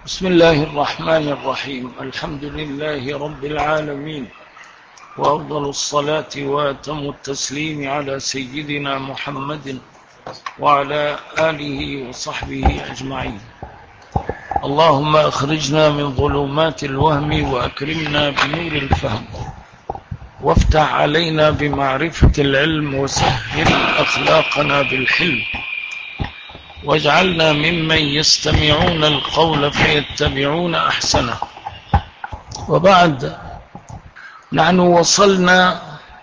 بسم الله الرحمن الرحيم. الحمد لله رب العالمين، وأفضل الصلاة وأتم التسليم على سيدنا محمد وعلى آله وصحبه أجمعين. اللهم أخرجنا من ظلمات الوهم وأكرمنا بنور الفهم، وافتح علينا بمعرفة العلم، وسهل أخلاقنا بالحلم، واجعلنا ممن يستمعون القول فيتبعون أحسنه. وبعد، نحن وصلنا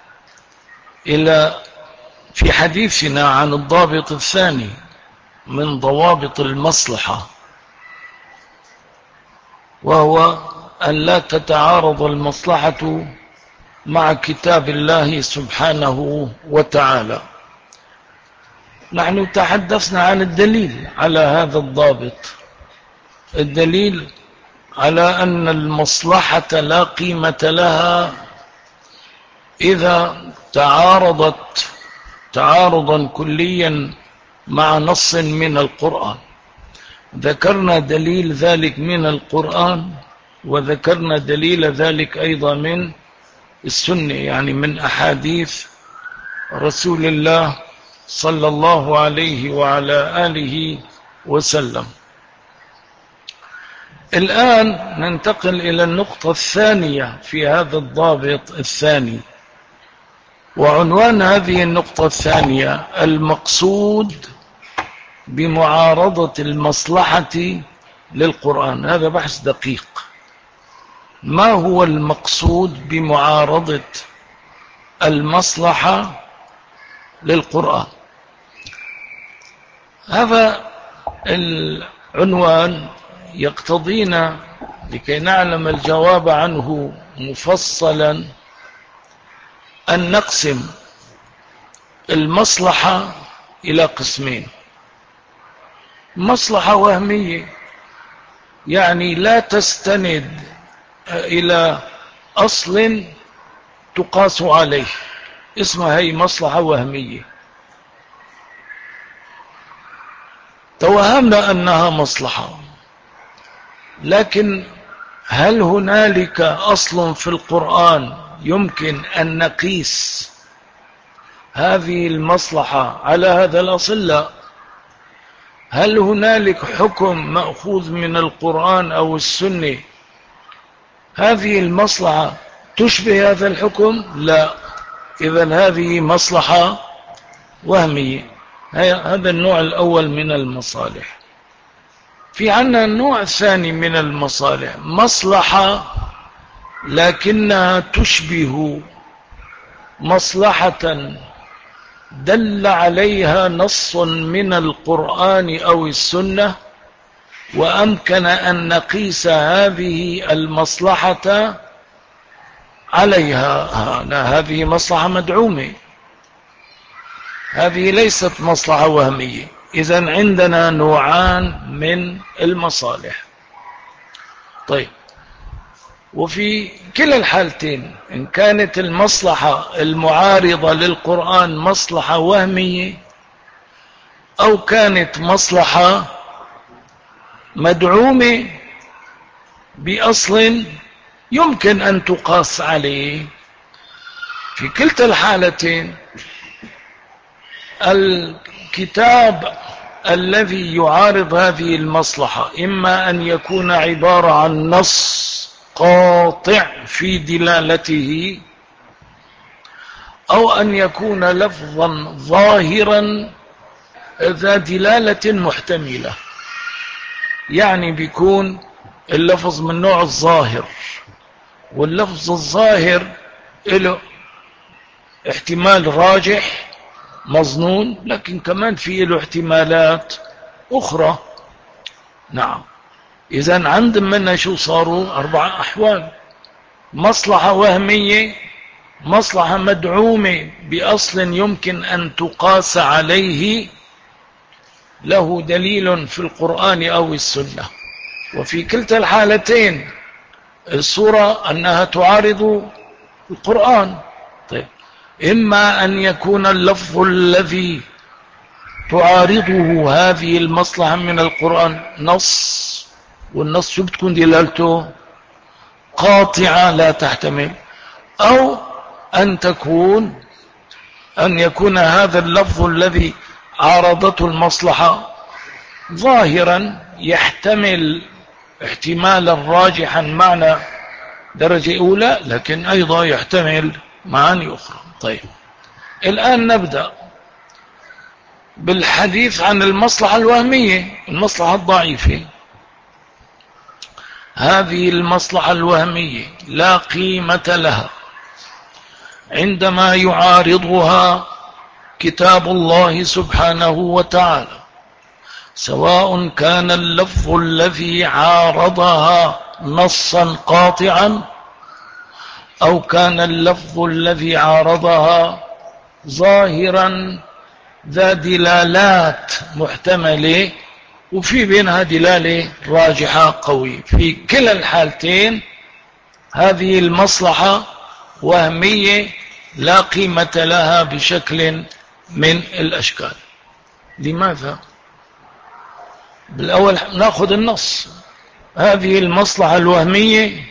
في حديثنا عن الضابط الثاني من ضوابط المصلحة، وهو أن لا تتعارض المصلحة مع كتاب الله سبحانه وتعالى. نحن تحدثنا عن الدليل على هذا الضابط، الدليل على أن المصلحة لا قيمة لها إذا تعارضت تعارضا كليا مع نص من القرآن. ذكرنا دليل ذلك من القرآن، وذكرنا دليل ذلك أيضا من السنة، يعني من أحاديث رسول الله صلى الله عليه وعلى آله وسلم. الآن ننتقل إلى النقطة الثانية في هذا الضابط الثاني، وعنوان هذه النقطة الثانية: المقصود بمعارضة المصلحة للقرآن. هذا بحث دقيق. ما هو المقصود بمعارضة المصلحة للقرآن؟ هذا العنوان يقتضينا لكي نعلم الجواب عنه مفصلا أن نقسم المصلحة إلى قسمين: مصلحة وهمية، يعني لا تستند إلى أصل تقاس عليه، اسمها هي مصلحة وهمية. توهمنا أنها مصلحة، لكن هل هنالك أصل في القرآن يمكن أن نقيس هذه المصلحة على هذا الأصل؟ لا. هل هنالك حكم مأخوذ من القرآن أو السنة هذه المصلحة تشبه هذا الحكم؟ لا. إذن هذه مصلحة وهمية. هذا النوع الأول من المصالح. في عنا النوع الثاني من المصالح، مصلحة لكنها تشبه مصلحة دل عليها نص من القرآن أو السنة، وأمكن أن نقيس هذه المصلحة عليها. هذه مصلحة مدعومة، هذه ليست مصلحة وهمية. إذن عندنا نوعان من المصالح. طيب، وفي كلا الحالتين، إن كانت المصلحة المعارضة للقرآن مصلحة وهمية، أو كانت مصلحة مدعومة بأصل يمكن أن تقاس عليه، في كلتا الحالتين الكتاب الذي يعارض هذه المصلحة إما أن يكون عبارة عن نص قاطع في دلالته، أو أن يكون لفظا ظاهرا ذا دلالة محتملة، يعني بيكون اللفظ من نوع الظاهر، واللفظ الظاهر له احتمال راجح مظنون، لكن كمان فيه له احتمالات أخرى. نعم. إذن عندنا شو صاروا 4 أحوال: مصلحة وهمية، مصلحة مدعومة بأصل يمكن أن تقاس عليه له دليل في القرآن أو السنة. وفي كلتا الحالتين الصورة أنها تعارض القرآن. طيب، إما أن يكون اللفظ الذي تعارضه هذه المصلحة من القرآن نص والنص شو بتكون دلالته؟ قاطعة لا تحتمل. أو أن يكون هذا اللفظ الذي عارضته المصلحة ظاهرا يحتمل احتمالا راجحا معنى درجة أولى، لكن أيضا يحتمل معاني أخرى. طيب، الآن نبدأ بالحديث عن المصلحة الوهمية، المصلحة الضعيفة. هذه المصلحة الوهمية لا قيمة لها عندما يعارضها كتاب الله سبحانه وتعالى، سواء كان اللفظ الذي عارضها نصا قاطعا أو كان اللفظ الذي عارضها ظاهرا ذا دلالات محتملة وفي بينها دلالة راجحة قوية. في كلا الحالتين هذه المصلحة وهمية لا قيمة لها بشكل من الأشكال. لماذا؟ بالأول نأخذ النص. هذه المصلحة الوهمية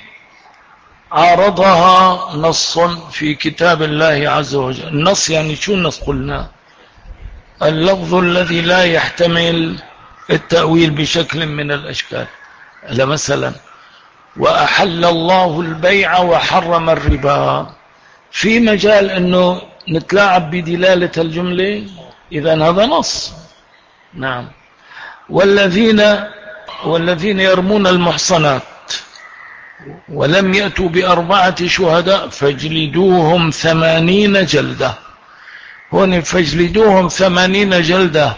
عارضها نص في كتاب الله عز وجل. النص يعني شو النص؟ قلنا اللفظ الذي لا يحتمل التأويل بشكل من الأشكال. مثلا وأحل الله البيع وحرم الربا، في مجال أنه نتلاعب بدلالة الجملة، إذن هذا نص. نعم. والذين يرمون المحصنات ولم يأتوا بأربعة شهداء فاجلدوهم 80 جلدة. هون فاجلدوهم 80 جلدة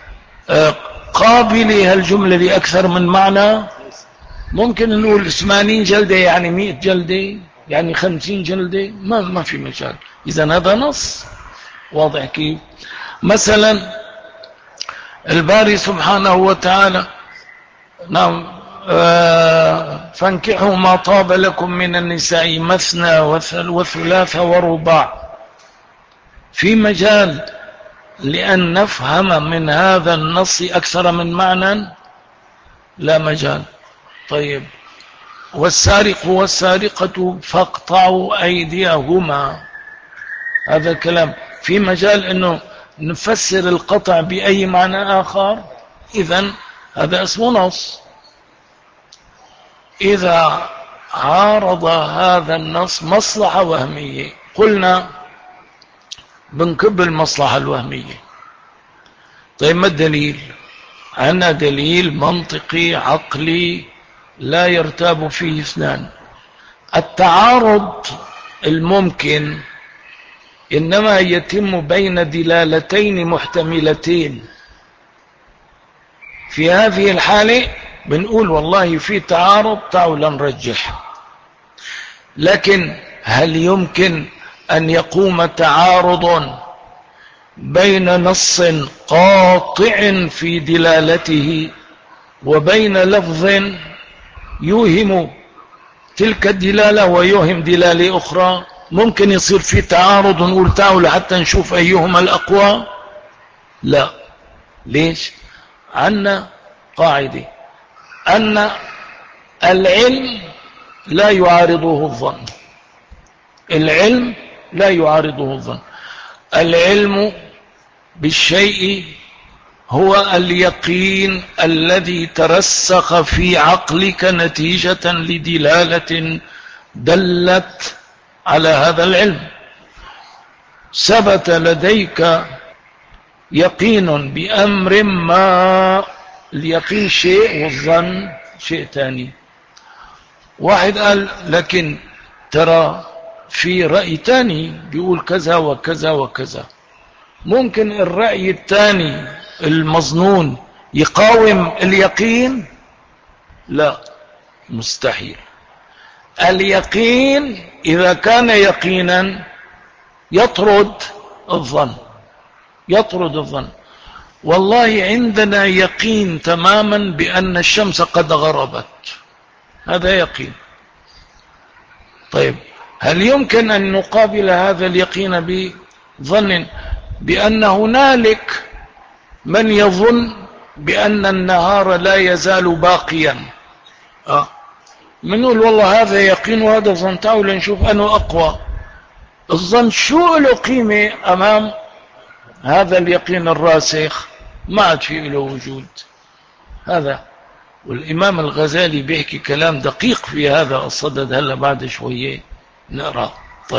قابلة هالجملة لأكثر من معنى. ممكن نقول 80 جلدة يعني 100 جلدة يعني 50 جلدة، ما في مجال. إذن هذا نص واضح كيف. مثلا الباري سبحانه وتعالى نعم فانكحوا ما طاب لكم من النساء مثنى وثلاث ورباع. في مجال لأن نفهم من هذا النص أكثر من معنى؟ لا مجال. طيب، والسارق والسارقة فاقطعوا أيديهما، هذا كلام في مجال أنه نفسر القطع بأي معنى آخر، إذن هذا اسمه نص. إذا عارض هذا النص مصلحة وهمية، قلنا بنكب المصلحة الوهمية. طيب، ما الدليل؟ عندنا دليل منطقي عقلي لا يرتاب فيه اثنان. التعارض الممكن إنما يتم بين دلالتين محتملتين. في هذه الحالة بنقول والله في تعارض، تعالوا نرجح. لكن هل يمكن أن يقوم تعارض بين نص قاطع في دلالته وبين لفظ يوهم تلك الدلالة ويوهم دلالة أخرى؟ ممكن يصير في تعارض ونقول تعالوا حتى نشوف أيهما الأقوى؟ لا. ليش؟ عنا قاعدة أن العلم لا يعارضه الظن. العلم لا يعارضه الظن. العلم بالشيء هو اليقين الذي ترسخ في عقلك نتيجة لدلالة دلت على هذا العلم. ثبت لديك يقين بأمر ما، اليقين شيء والظن شيء ثاني. واحد قال لكن ترى في رأي ثاني بيقول كذا وكذا وكذا، ممكن الرأي الثاني المظنون يقاوم اليقين؟ لا، مستحيل. اليقين إذا كان يقينا يطرد الظن. والله عندنا يقين تماما بأن الشمس قد غربت، هذا يقين. طيب، هل يمكن أن نقابل هذا اليقين بظن بأن هنالك من يظن بأن النهار لا يزال باقيا منقول والله هذا يقين وهذا ظن، تعالوا نشوف أنه أقوى. الظن شو له قيمة أمام هذا اليقين الراسخ؟ ما عاد فيه له وجود. هذا. والإمام الغزالي بيحكي كلام دقيق في هذا الصدد، هلا بعد شوية نقرأ.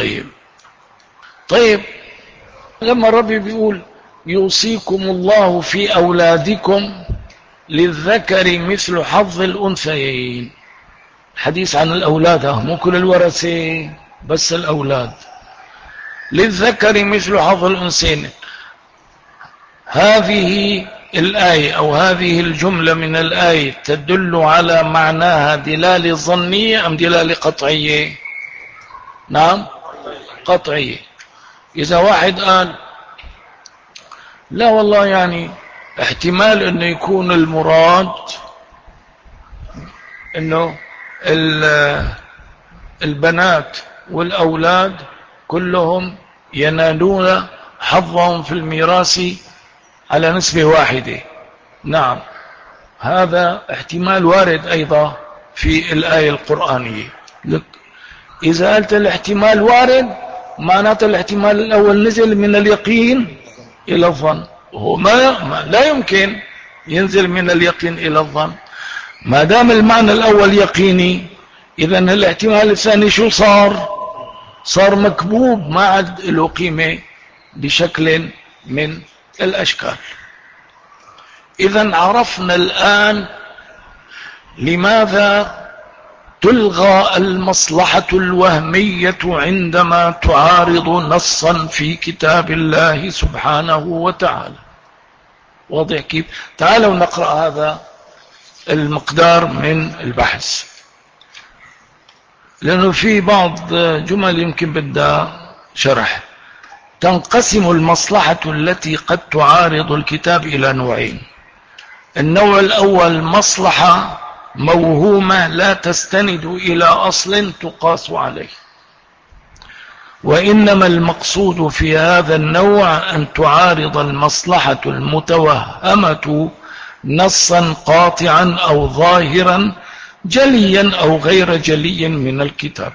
طيب لما ربي بيقول يوصيكم الله في أولادكم للذكر مثل حظ الأنثيين، حديث عن الأولاد، مو كل الورثة بس الأولاد. للذكر مثل حظ الأنثيين، هذه الآية أو هذه الجملة من الآية تدل على معناها دلالة ظنية أم دلالة قطعية؟ نعم قطعية. إذا واحد قال لا والله يعني احتمال أنه يكون المراد أنه البنات والأولاد كلهم ينالون حظهم في الميراث على نسبة واحدة، نعم هذا احتمال وارد أيضا في الآية القرآنية. إذا قلت الاحتمال وارد معناته الاحتمال الأول نزل من اليقين إلى الظن، وهو لا يمكن ينزل من اليقين إلى الظن. ما دام المعنى الأول يقيني، إذن الاحتمال الثاني شو صار مكبوب، ما عاد له قيمة بشكل من الأشكال. إذن عرفنا الآن لماذا تلغى المصلحة الوهمية عندما تعارض نصا في كتاب الله سبحانه وتعالى. واضح كيف؟ تعالوا نقرأ هذا المقدار من البحث، لأنه في بعض جمل يمكن بدها شرح. تنقسم المصلحة التي قد تعارض الكتاب إلى نوعين. النوع الأول مصلحة موهومة لا تستند إلى أصل تقاس عليه، وإنما المقصود في هذا النوع أن تعارض المصلحة المتوهمة نصا قاطعا أو ظاهرا جليا أو غير جلي من الكتاب.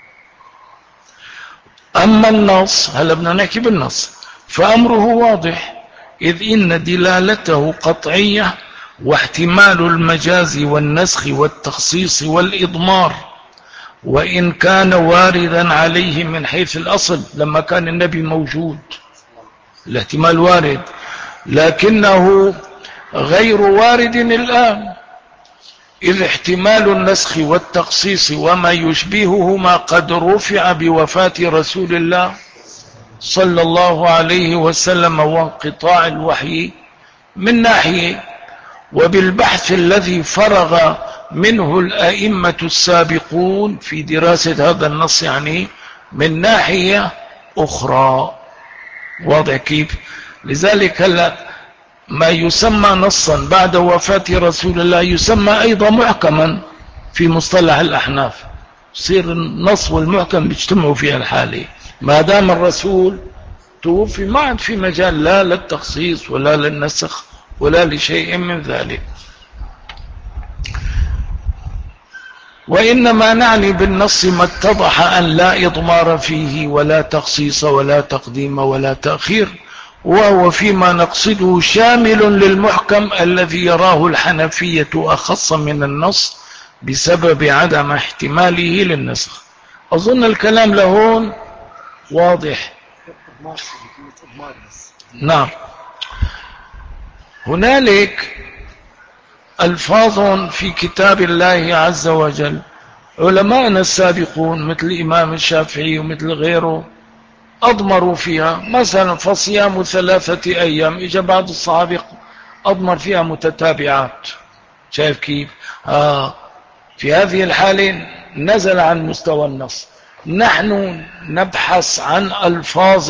أما النص، هلا بدنا نحكي بالنص، فأمره واضح، إذ إن دلالته قطعية، واحتمال المجاز والنسخ والتخصيص والإضمار وإن كان واردا عليه من حيث الأصل، لما كان النبي موجود الاحتمال وارد، لكنه غير وارد الآن، إذ احتمال النسخ والتخصيص وما يشبههما قد رفع بوفاة رسول الله صلى الله عليه وسلم وانقطاع الوحي من ناحية، وبالبحث الذي فرغ منه الأئمة السابقون في دراسة هذا النص يعني من ناحية أخرى. واضح كيف؟ لذلك هلا ما يسمى نصا بعد وفاة رسول الله يسمى أيضا محكما في مصطلح الأحناف. يصير النص والمحكم بيجتمعوا في الحالة، ما دام الرسول توفي ما عاد في مجال لا للتخصيص ولا للنسخ ولا لشيء من ذلك. وإنما نعني بالنص ما اتضح أن لا إضمار فيه ولا تخصيص ولا تقديم ولا تأخير، وهو فيما نقصده شامل للمحكم الذي يراه الحنفية أخص من النص بسبب عدم احتماله للنسخ. أظن الكلام لهون واضح. نعم. هنالك ألفاظ في كتاب الله عز وجل علماءنا السابقون مثل الإمام الشافعي ومثل غيره أضمروا فيها، مثلا فصيام 3 أيام، إجا بعض الصحابة أضمر فيها متتابعات. شايف كيف؟ في هذه الحالة نزل عن مستوى النص. نحن نبحث عن ألفاظ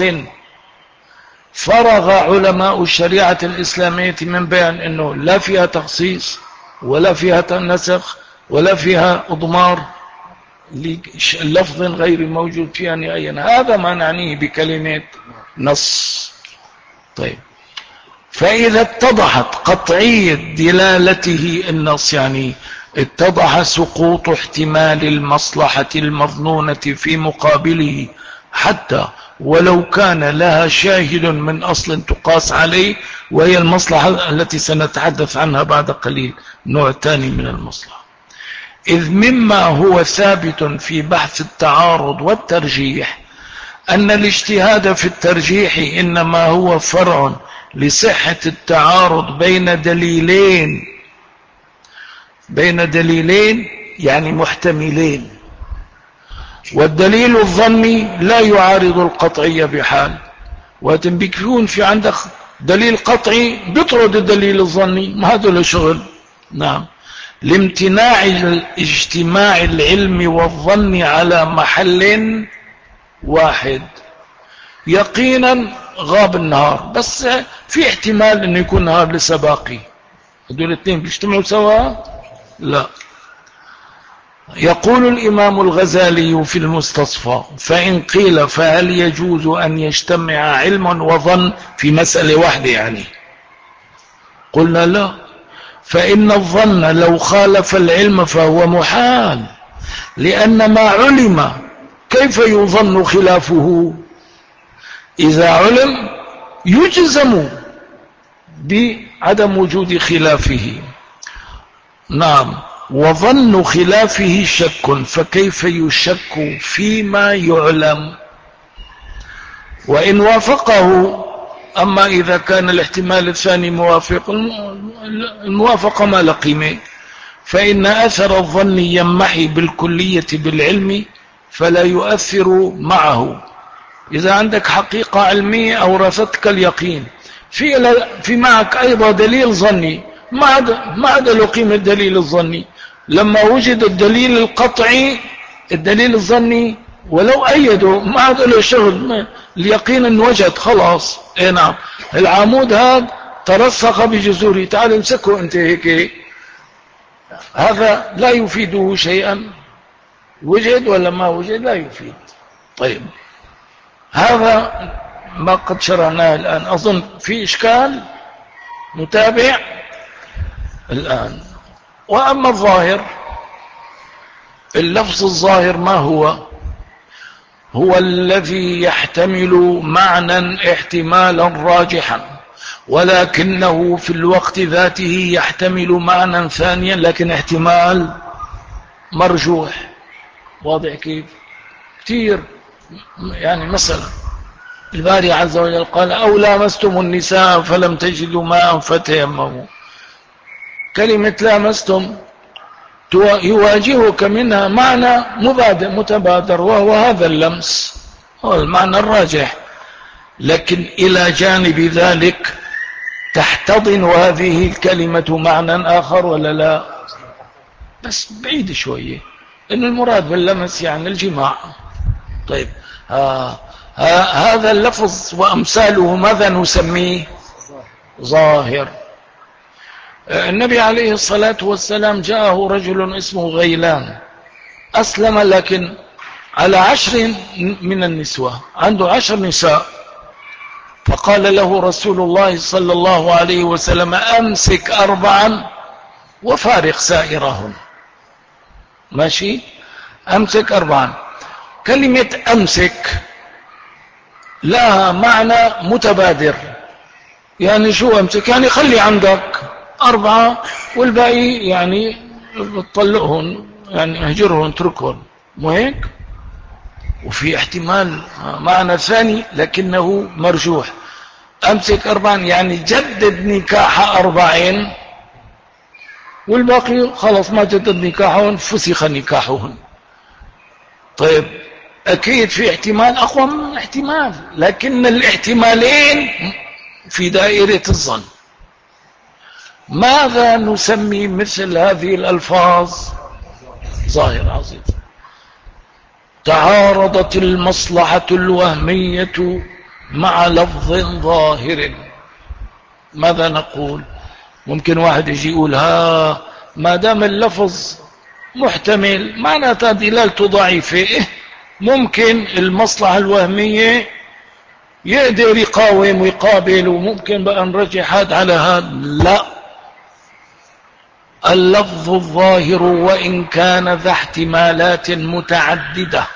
فرغ علماء الشريعة الإسلامية من بيان أنه لا فيها تخصيص ولا فيها نسخ ولا فيها إضمار للفظ غير موجود فيها نهائيا. هذا ما نعنيه بكلمة نص. طيب، فإذا اتضحت قطعية دلالته النص، يعني اتضح سقوط احتمال المصلحة المظنونة في مقابله، حتى ولو كان لها شاهد من أصل تقاس عليه، وهي المصلحة التي سنتحدث عنها بعد قليل، نوع ثاني من المصلحة. إذ مما هو ثابت في بحث التعارض والترجيح أن الاجتهاد في الترجيح إنما هو فرع لصحة التعارض بين دليلين يعني محتملين، والدليل الظني لا يعارض القطعي بحال. وتنبيكون في عندك دليل قطعي بيطرد الدليل الظني، ما هذا له شغل. نعم، لامتناع اجتماع العلم والظن على محل واحد. يقينا غاب النهار، بس في احتمال انه يكون نهار لسه باقي. هذول الاثنين بيجتمعوا سوا؟ لا. يقول الإمام الغزالي في المستصفى: فإن قيل فهل يجوز أن يجتمع علم وظن في مسألة واحدة يعني؟ قلنا لا، فإن الظن لو خالف العلم فهو محال، لأن ما علم كيف يظن خلافه؟ إذا علم يجزم بعدم وجود خلافه. نعم، وظن خلافه شك، فكيف يشك فيما يعلم؟ وإن وافقه. أما إذا كان الاحتمال الثاني موافق، الموافقة ما لقيمة، فإن أثر الظن ينمحي بالكلية بالعلم فلا يؤثر معه. إذا عندك حقيقة علمية أورثتك اليقين، في معك أيضا دليل ظني، ما عاد له قيمة الدليل الظني. لما وجد الدليل القطعي، الدليل الظني ولو أيده ما عاد له شغل، اليقين انوجد خلاص. اي نعم، العمود هذا ترسخ بجذوره، تعال امسكه انت هيك، هذا لا يفيده شيئا، وجد ولا ما وجد لا يفيد. طيب، هذا ما قد شرعناه الآن. أظن في إشكال نتابع الآن. وأما الظاهر، اللفظ الظاهر ما هو؟ هو الذي يحتمل معنى احتمالا راجحا، ولكنه في الوقت ذاته يحتمل معنى ثانيا لكن احتمال مرجوح. واضح كيف؟ كثير. يعني مثلا الباري عز وجل قال: أو لامستم النساء فلم تجدوا ماء فتيمموا. كلمة لامستم يواجهك منها معنى متبادر، وهو هذا اللمس، هو المعنى الراجح. لكن إلى جانب ذلك تحتضن هذه الكلمة معنى آخر ولا لا؟ بس بعيد شوية، إن المراد باللمس يعني الجماع. طيب، هذا اللفظ وأمثاله ماذا نسميه؟ ظاهر. النبي عليه الصلاة والسلام جاءه رجل اسمه غيلان، أسلم لكن على 10 من النسوة، عنده 10 نساء. فقال له رسول الله صلى الله عليه وسلم: أمسك 4 وفارق سائرهن. ماشي، أمسك 4. كلمة أمسك لها معنى متبادر، يعني شو أمسك؟ يعني خلي عندك 4 والباقي يعني طلقهن، يعني اهجرهن اتركهن، مو هيك؟ وفي احتمال معنى ثاني لكنه مرجوح: أمسك 4 يعني جدد نكاح 4 والباقي خلاص ما جدد نكاحهن، فسخ نكاحهن. طيب، أكيد في احتمال أقوى من احتمال، لكن الاحتمالين في دائرة الظن. ماذا نسمي مثل هذه الألفاظ؟ ظاهر. عظيم. تعارضت المصلحة الوهمية مع لفظ ظاهر، ماذا نقول؟ ممكن واحد يجي يقول: ما دام اللفظ محتمل معناتها دلالته ضعيفة، ممكن المصلحة الوهمية يقدر يقاوم ويقابل، وممكن بقى نرجح هذا على هذا. لا، اللفظ الظاهر وإن كان ذا احتمالات متعددة.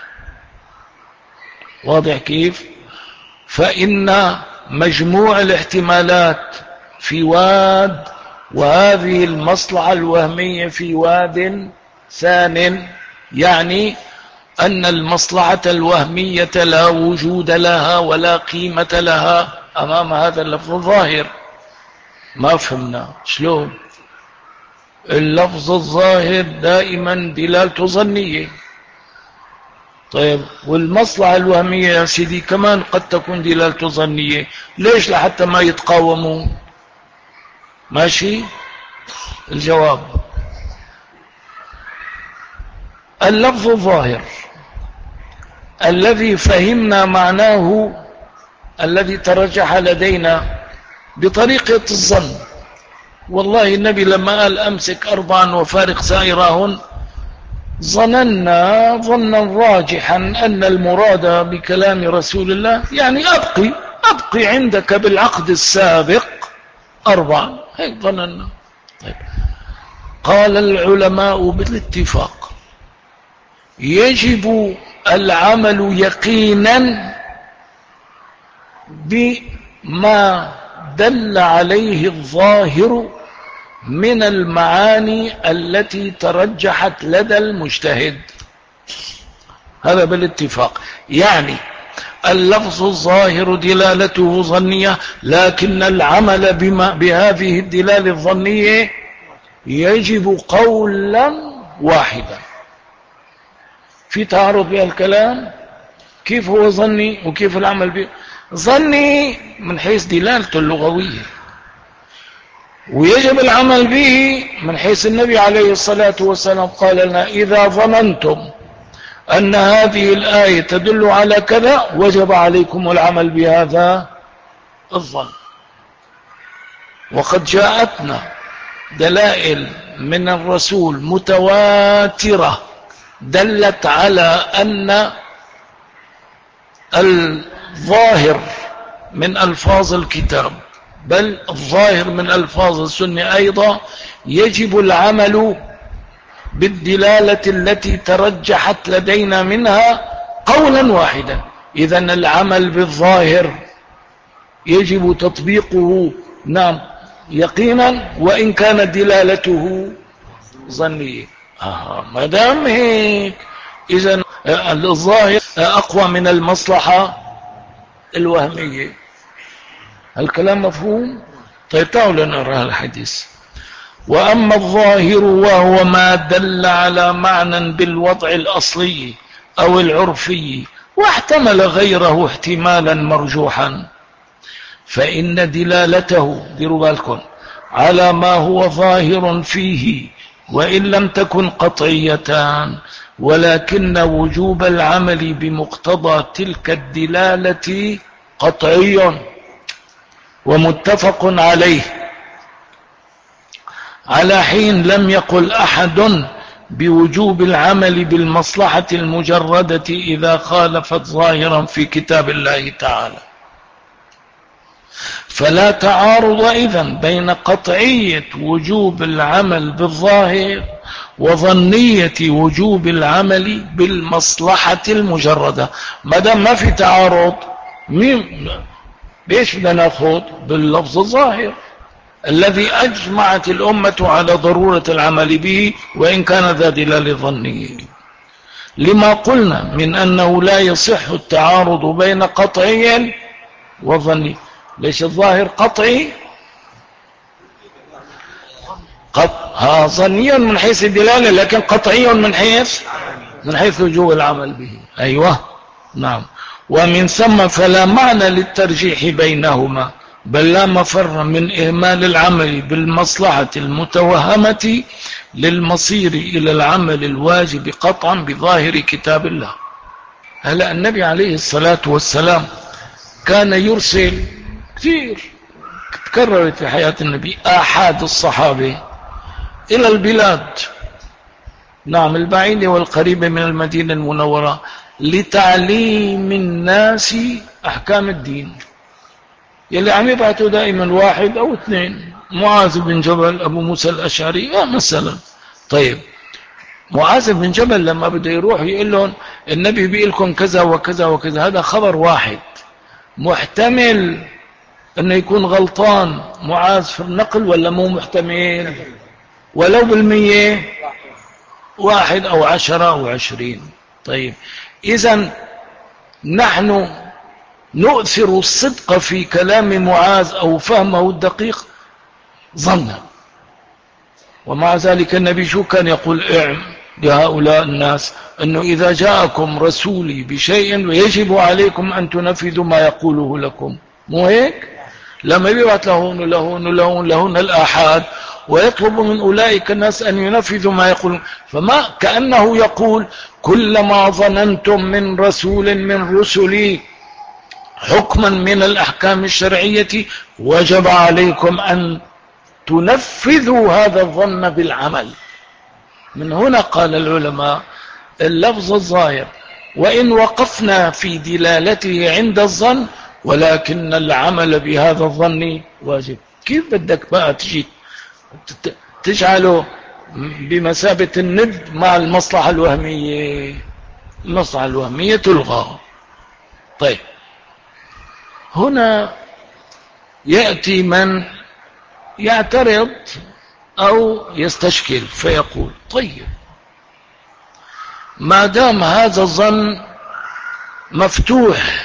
واضح كيف؟ فإن مجموع الاحتمالات في واد، وهذه المصلحة الوهمية في واد ثان، يعني أن المصلحة الوهمية لا وجود لها ولا قيمة لها أمام هذا اللفظ الظاهر. ما فهمنا شلون؟ اللفظ الظاهر دائما دلالته ظنية. طيب والمصلحة الوهمية يا سيدي كمان قد تكون دلالته ظنية. ليش؟ لحتى ما يتقاوموا. ماشي؟ الجواب: اللفظ الظاهر الذي فهمنا معناه الذي ترجح لدينا بطريقة الظن. والله النبي لما قال أمسك 4 وفارق سائرهن، ظننا ظنا راجحا أن المراد بكلام رسول الله يعني أبقي عندك بالعقد السابق 4. هيك ظننا. طيب. قال العلماء بالاتفاق: يجب العمل يقينا بما دل عليه الظاهر من المعاني التي ترجحت لدى المجتهد. هذا بالاتفاق. يعني اللفظ الظاهر دلالته ظنية، لكن العمل بهذه الدلالة الظنية يجب قولا واحدا. في تعارض بها الكلام. كيف هو ظني وكيف العمل به؟ ظني من حيث دلالته اللغوية، ويجب العمل به من حيث النبي عليه الصلاة والسلام قال لنا: إذا ظننتم أن هذه الآية تدل على كذا وجب عليكم العمل بهذا الظن. وقد جاءتنا دلائل من الرسول متواترة دلت على أن الظاهر من ألفاظ الكتاب، بل الظاهر من ألفاظ السنة أيضا، يجب العمل بالدلالة التي ترجحت لدينا منها قولا واحدا. إذن العمل بالظاهر يجب تطبيقه نعم يقينا وإن كانت دلالته ظنية. ما دام هيك إذن الظاهر أقوى من المصلحة الوهمية. الكلام مفهوم؟ طيب تعالوا نرى الحديث. وأما الظاهر وهو ما دل على معنى بالوضع الأصلي أو العرفي واحتمل غيره احتمالا مرجوحا، فإن دلالته ديروا بالكم على ما هو ظاهر فيه وإن لم تكن قطعيتان، ولكن وجوب العمل بمقتضى تلك الدلالة قطعي ومتفق عليه، على حين لم يقل أحد بوجوب العمل بالمصلحة المجردة إذا خالفت ظاهرا في كتاب الله تعالى. فلا تعارض إذن بين قطعية وجوب العمل بالظاهر وظنية وجوب العمل بالمصلحة المجردة. ما دام ما في تعارض، ليش بدنا ناخذ باللفظ الظاهر الذي أجمعت الأمة على ضرورة العمل به وإن كان ذا دلالة ظنية، لما قلنا من أنه لا يصح التعارض بين قطعي وظني. ليش الظاهر قطعي؟ ظني من حيث الدلالة، لكن قطعي من حيث وجوب العمل به. أيوة نعم. ومن ثم فلا معنى للترجيح بينهما، بل لا مفر من إهمال العمل بالمصلحة المتوهمة للمصير إلى العمل الواجب قطعا بظاهر كتاب الله. هلا النبي عليه الصلاة والسلام كان يرسل كثير، تكررت في حياة النبي آحاد الصحابة إلى البلاد نعم البعيدة والقريبة من المدينة المنورة لتعليم الناس أحكام الدين. يلي عم يبعثوا دائما 1 أو 2 معاذ بن جبل، أبو موسى الأشعري مثلا. طيب معاذ بن جبل لما بده يروح يقول لهم النبي بيقول لكم كذا وكذا وكذا، هذا خبر واحد، محتمل انه يكون غلطان معاذ في النقل ولا مو محتمل؟ ولو بالمية، 1 أو 10 أو 20. طيب إذن نحن نؤثر الصدق في كلام معاذ أو فهمه الدقيق ظنا، ومع ذلك النبي شو كان يقول لهؤلاء الناس؟ أنه إذا جاءكم رسولي بشيء يجب عليكم أن تنفذوا ما يقوله لكم، مو هيك؟ لما يبعث لهن الآحاد ويطلب من أولئك الناس أن ينفذوا ما يقولون، فما كأنه يقول كلما ظننتم من رسول من رسلي حكما من الأحكام الشرعية وجب عليكم أن تنفذوا هذا الظن بالعمل. من هنا قال العلماء اللفظ الظاهر وإن وقفنا في دلالته عند الظن، ولكن العمل بهذا الظن واجب. كيف بدك بقى تجي تجعله بمثابة الند مع المصلحة الوهمية؟ المصلحة الوهمية تلغى. طيب هنا يأتي من يعترض أو يستشكل فيقول طيب ما دام هذا الظن مفتوح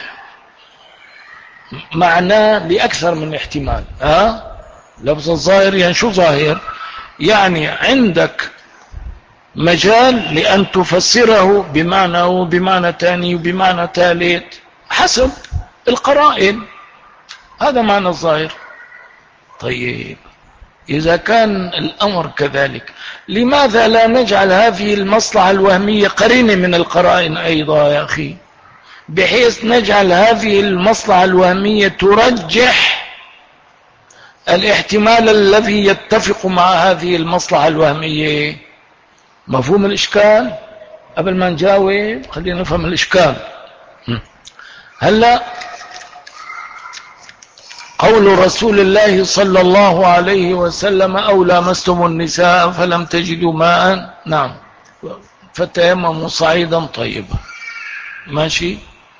معناه لأكثر من احتمال، لفظ الظاهر يعني شو ظاهر؟ يعني عندك مجال لأن تفسره بمعنى وبمعنى ثاني وبمعنى ثالث حسب القرائن، هذا معنى الظاهر. طيب إذا كان الأمر كذلك لماذا لا نجعل هذه المصلحة الوهمية قرينة من القرائن أيضا يا أخي، بحيث نجعل هذه المصلحة الوهمية ترجح الاحتمال الذي يتفق مع هذه المصلحة الوهمية؟ مفهوم الإشكال؟ قبل ما نجاوب خلينا نفهم الإشكال. هلأ قول رسول الله صلى الله عليه وسلم أو لامستم النساء فلم تجدوا ماء، نعم، فتيمموا صعيدا طيبا، ماشي.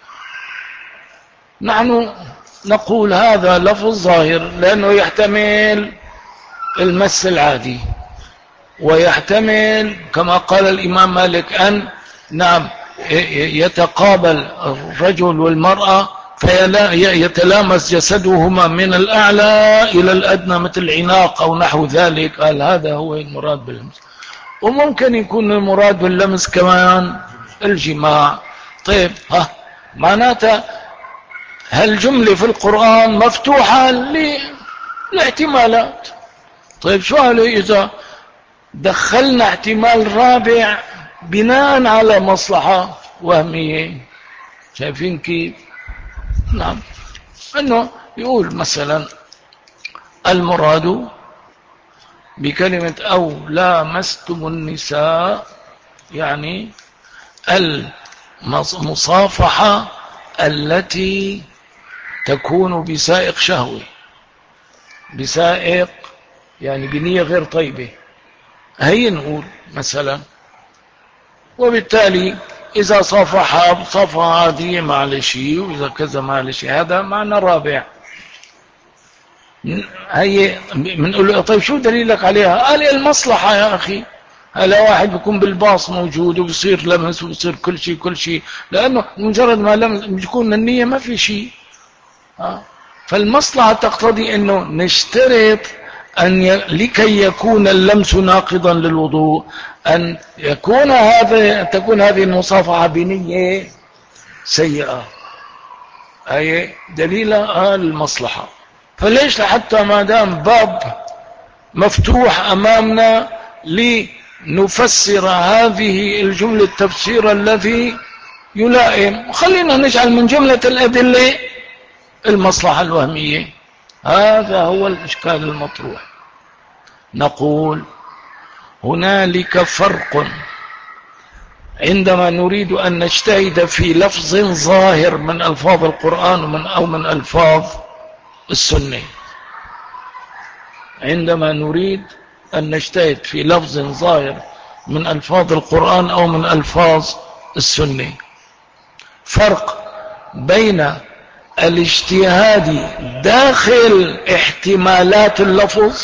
نحن نقول هذا لفظ ظاهر لأنه يحتمل المس العادي، ويحتمل كما قال الإمام مالك أن نعم يتقابل الرجل والمرأة فيتلامس جسدهما من الأعلى إلى الأدنى مثل عناق أو نحو ذلك، قال هذا هو المراد باللمس. وممكن يكون المراد باللمس كمان الجماع. طيب معناتها هالجملة في القرآن مفتوحة لاحتمالات. طيب شو عليه إذا دخلنا احتمال رابع بناء على مصلحة وهمية؟ شايفين كيف؟ نعم، أنه يقول مثلا المراد بكلمة أو لامستم النساء يعني المصافحة التي تكون بسائق شهوي، بسائق يعني بنية غير طيبة، هي نقول مثلا. وبالتالي إذا صافحها بصفحة عادية ما شيء، وإذا كذا ما شيء، هذا معنى رابع. هي بنقول له طيب شو دليلك عليها؟ قال المصلحة يا أخي. هلا واحد بيكون بالباص موجود وبصير لمس وبصير كل شيء لأنه مجرد ما لمس بيكون النية ما في شيء. فالمصلحة تقتضي أنه نشترط لكي يكون اللمس ناقضا للوضوء أن تكون هذه المصافحة بنية سيئة، أي دليل المصلحة. فليش حتى ما دام باب مفتوح أمامنا لنفسر هذه الجملة التفسير الذي يلائم، خلينا نجعل من جملة الأدلة المصلحة الوهمية. هذا هو الإشكال المطروح. نقول هنالك فرق عندما نريد أن نجتهد في لفظ ظاهر من ألفاظ القرآن أو من ألفاظ السنة. عندما نريد أن نجتهد في لفظ ظاهر من ألفاظ القرآن أو من ألفاظ السنة. فرق بين الاجتهاد داخل احتمالات اللفظ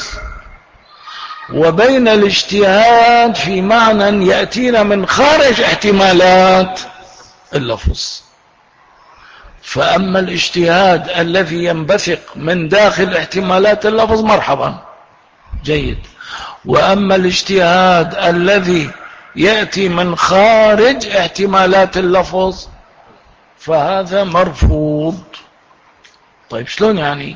وبين الاجتهاد في معنى يأتينا من خارج احتمالات اللفظ. فأما الاجتهاد الذي ينبثق من داخل احتمالات اللفظ مرحبا جيد، وأما الاجتهاد الذي يأتي من خارج احتمالات اللفظ فهذا مرفوض. طيب شلون يعني؟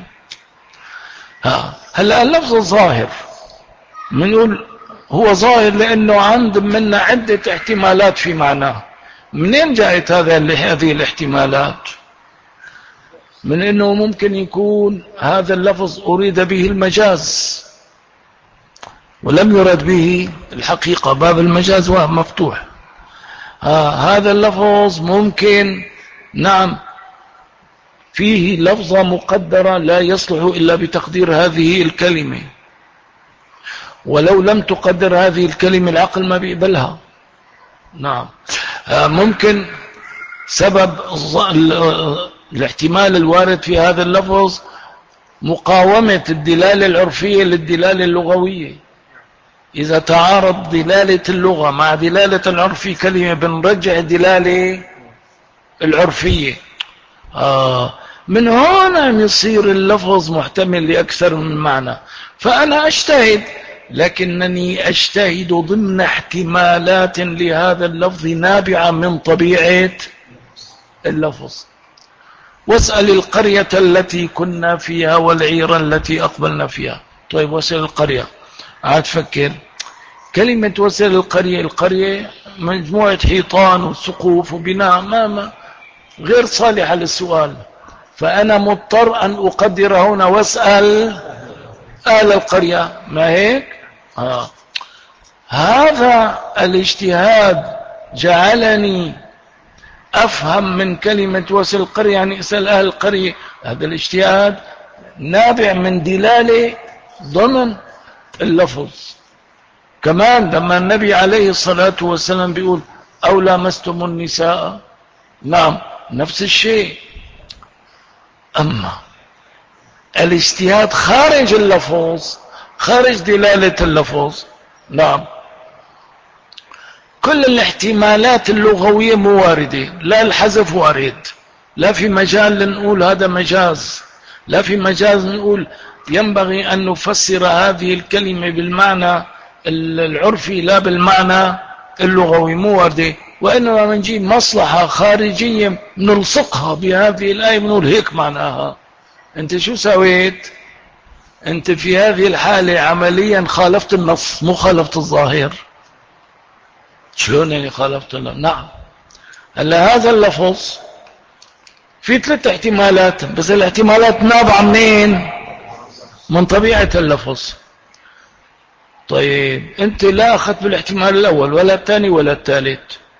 هلا اللفظ الظاهر منقول هو ظاهر لأنه عند منا عدة احتمالات في معناه. منين جاءت هذه الاحتمالات؟ من انه ممكن يكون هذا اللفظ اريد به المجاز ولم يرد به الحقيقة، باب المجاز مفتوح. هذا اللفظ ممكن نعم فيه لفظة مقدرة لا يصلح إلا بتقدير هذه الكلمة، ولو لم تقدر هذه الكلمة العقل ما بيقبلها. نعم ممكن سبب الاحتمال الوارد في هذا اللفظ مقاومة الدلالة العرفية للدلالة اللغوية. إذا تعارض دلالة اللغة مع دلالة العرف في كلمة بنرجع الدلالة العرفية. من هنا يصير اللفظ محتمل لأكثر من معنى. فأنا أجتهد، لكنني أجتهد ضمن احتمالات لهذا اللفظ نابعة من طبيعة اللفظ. واسأل القرية التي كنا فيها والعير التي أقبلنا فيها. طيب واسأل القرية، عاد فكر كلمة واسأل القرية مجموعة حيطان وسقوف وبناء ما غير صالحة للسؤال، فأنا مضطر أن أقدر هنا واسأل أهل القرية، ما هيك؟ هذا الاجتهاد جعلني أفهم من كلمة واسأل القرية يعني اسأل أهل القرية. هذا الاجتهاد نابع من دلالة ضمن اللفظ. كمان لما النبي عليه الصلاة والسلام بيقول أو لامستم النساء، نعم نفس الشيء. أما الاجتهاد خارج اللفظ، خارج دلالة اللفظ، نعم كل الاحتمالات اللغوية مواردة، لا الحذف وارد، لا في مجال نقول هذا مجاز، لا في مجاز نقول ينبغي أن نفسر هذه الكلمة بالمعنى العرفي لا بالمعنى اللغوي، مواردة. وإنما بنجيب مصلحة خارجية نلصقها بهذه الآية بنقول هيك معناها. أنت شو سويت؟ أنت في هذه الحالة عمليا خالفت النص مو خالفت الظاهر. شلون يعني خالفت النص؟ نعم هلا هذا اللفظ في 3 احتمالات، بس الاحتمالات نابعة منين؟ من طبيعة اللفظ. طيب أنت لا أخذت بالاحتمال الأول ولا الثاني ولا الثالث.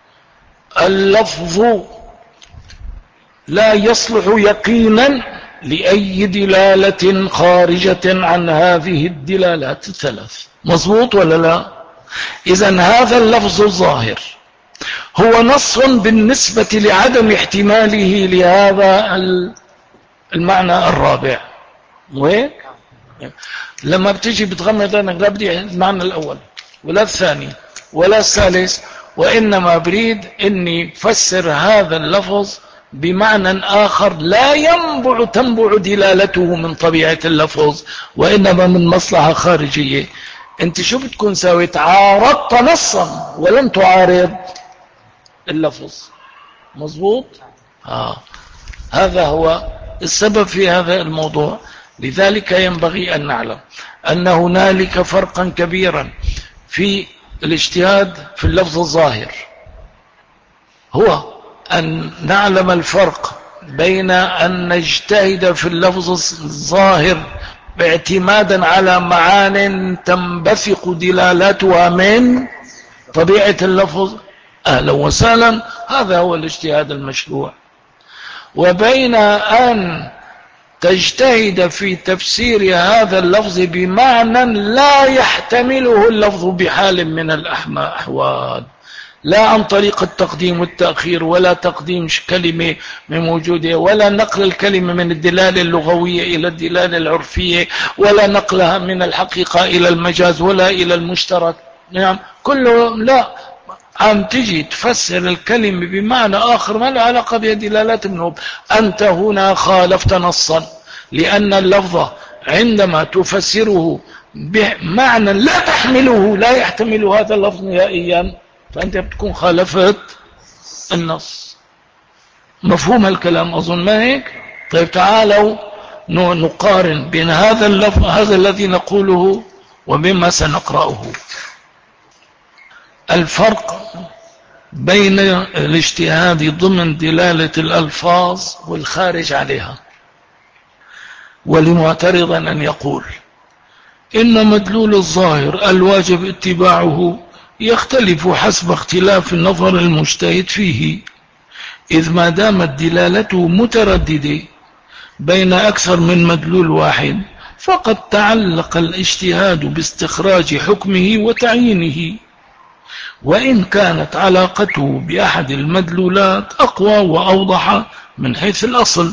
اللفظ لا يصلح يقينا لأي دلالة خارجة عن هذه الدلالات الثلاث. مظبوط ولا لا؟ إذن هذا اللفظ الظاهر هو نص بالنسبة لعدم احتماله لهذا المعنى الرابع. وهيك لما بتيجي بتغمض عينك لا بدي المعنى الأول ولا الثاني ولا الثالث، وإنما بريد إني فسر هذا اللفظ بمعنى آخر لا تنبع دلالته من طبيعة اللفظ، وإنما من مصلحة خارجية. أنت شو بتكون سويت؟ عارضت نصا ولم تعارض اللفظ. مظبوط؟ هذا هو السبب في هذا الموضوع. لذلك ينبغي أن نعلم أن هنالك فرقا كبيرا في الاجتهاد في اللفظ الظاهر، هو أن نعلم الفرق بين أن نجتهد في اللفظ الظاهر باعتمادا على معان تنبثق دلالاتها من طبيعة اللفظ، أهلا وسهلا، هذا هو الاجتهاد المشروع، وبين أن تجتهد في تفسير هذا اللفظ بمعنى لا يحتمله اللفظ بحال من الأحوال، لا عن طريق التقديم والتأخير، ولا تقديم كلمة من موجودة، ولا نقل الكلمة من الدلالة اللغوية إلى الدلالة العرفية، ولا نقلها من الحقيقة إلى المجاز ولا إلى المشترك. نعم، كله لا، عم تجي تفسر الكلمة بمعنى آخر ما له علاقة بدلالات منه. أنت هنا خالفت نصا، لأن اللفظ عندما تفسره بمعنى لا تحمله، لا يحتمل هذا اللفظ نهائيا، فأنت بتكون خالفت النص. مفهوم الكلام أظن ما هيك؟ طيب تعالوا نقارن بين هذا اللفظ، هذا الذي نقوله، وبما سنقرأه. الفرق بين الاجتهاد ضمن دلالة الألفاظ والخارج عليها. ولمعترض أن يقول إن مدلول الظاهر الواجب اتباعه يختلف حسب اختلاف النظر المجتهد فيه، إذ ما دامت دلالته مترددة بين أكثر من مدلول واحد، فقد تعلق الاجتهاد باستخراج حكمه وتعيينه، وإن كانت علاقته بأحد المدلولات أقوى وأوضح من حيث الأصل،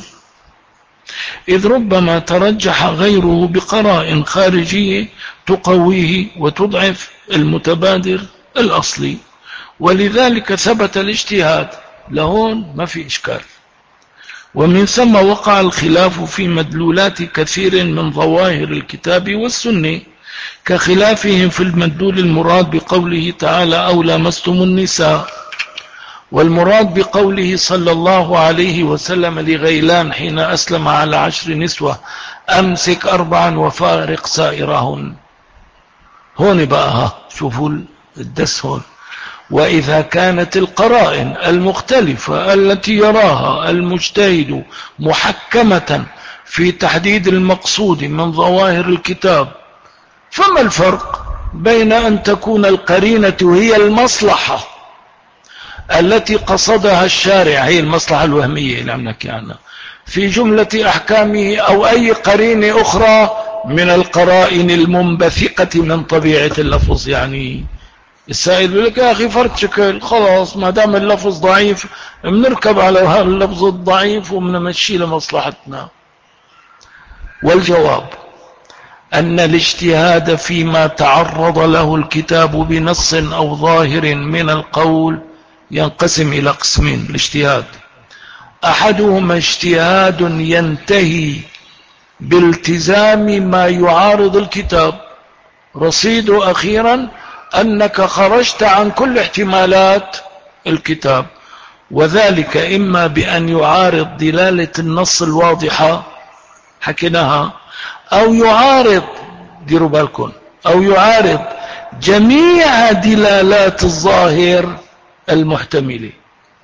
إذ ربما ترجح غيره بقرائن خارجية تقويه وتضعف المتبادر الأصلي، ولذلك ثبت الاجتهاد. لهون ما في إشكال. ومن ثم وقع الخلاف في مدلولات كثير من ظواهر الكتاب والسنة، كخلافهم في المدلول المراد بقوله تعالى أو لامستم النساء، والمراد بقوله صلى الله عليه وسلم لغيلان حين أسلم على 10 نسوة أمسك 4 وفارق سائرهن. هون بقى شوفوا الدس هون. وإذا كانت القرائن المختلفة التي يراها المجتهد محكمة في تحديد المقصود من ظواهر الكتاب، فما الفرق بين أن تكون القرينة هي المصلحة التي قصدها الشارع، هي المصلحة الوهمية اللي عم نحكي عنها في جملة أحكامه، أو أي قرينة أخرى من القرائن المنبثقة من طبيعة اللفظ؟ يعني السائل يقول لك يا أخي فرد شكل، خلاص ما دام اللفظ ضعيف بنركب على هذا اللفظ الضعيف وبنمشي لمصلحتنا. والجواب أن الاجتهاد فيما تعرض له الكتاب بنص أو ظاهر من القول ينقسم إلى قسمين. الاجتهاد أحدهما اجتهاد ينتهي بالتزام ما يعارض الكتاب، رصيد أخيرا أنك خرجت عن كل احتمالات الكتاب، وذلك إما بأن يعارض دلالة النص الواضحة حكيناها، أو يعارض، ديروا بالكم، أو يعارض جميع دلالات الظاهر المحتملة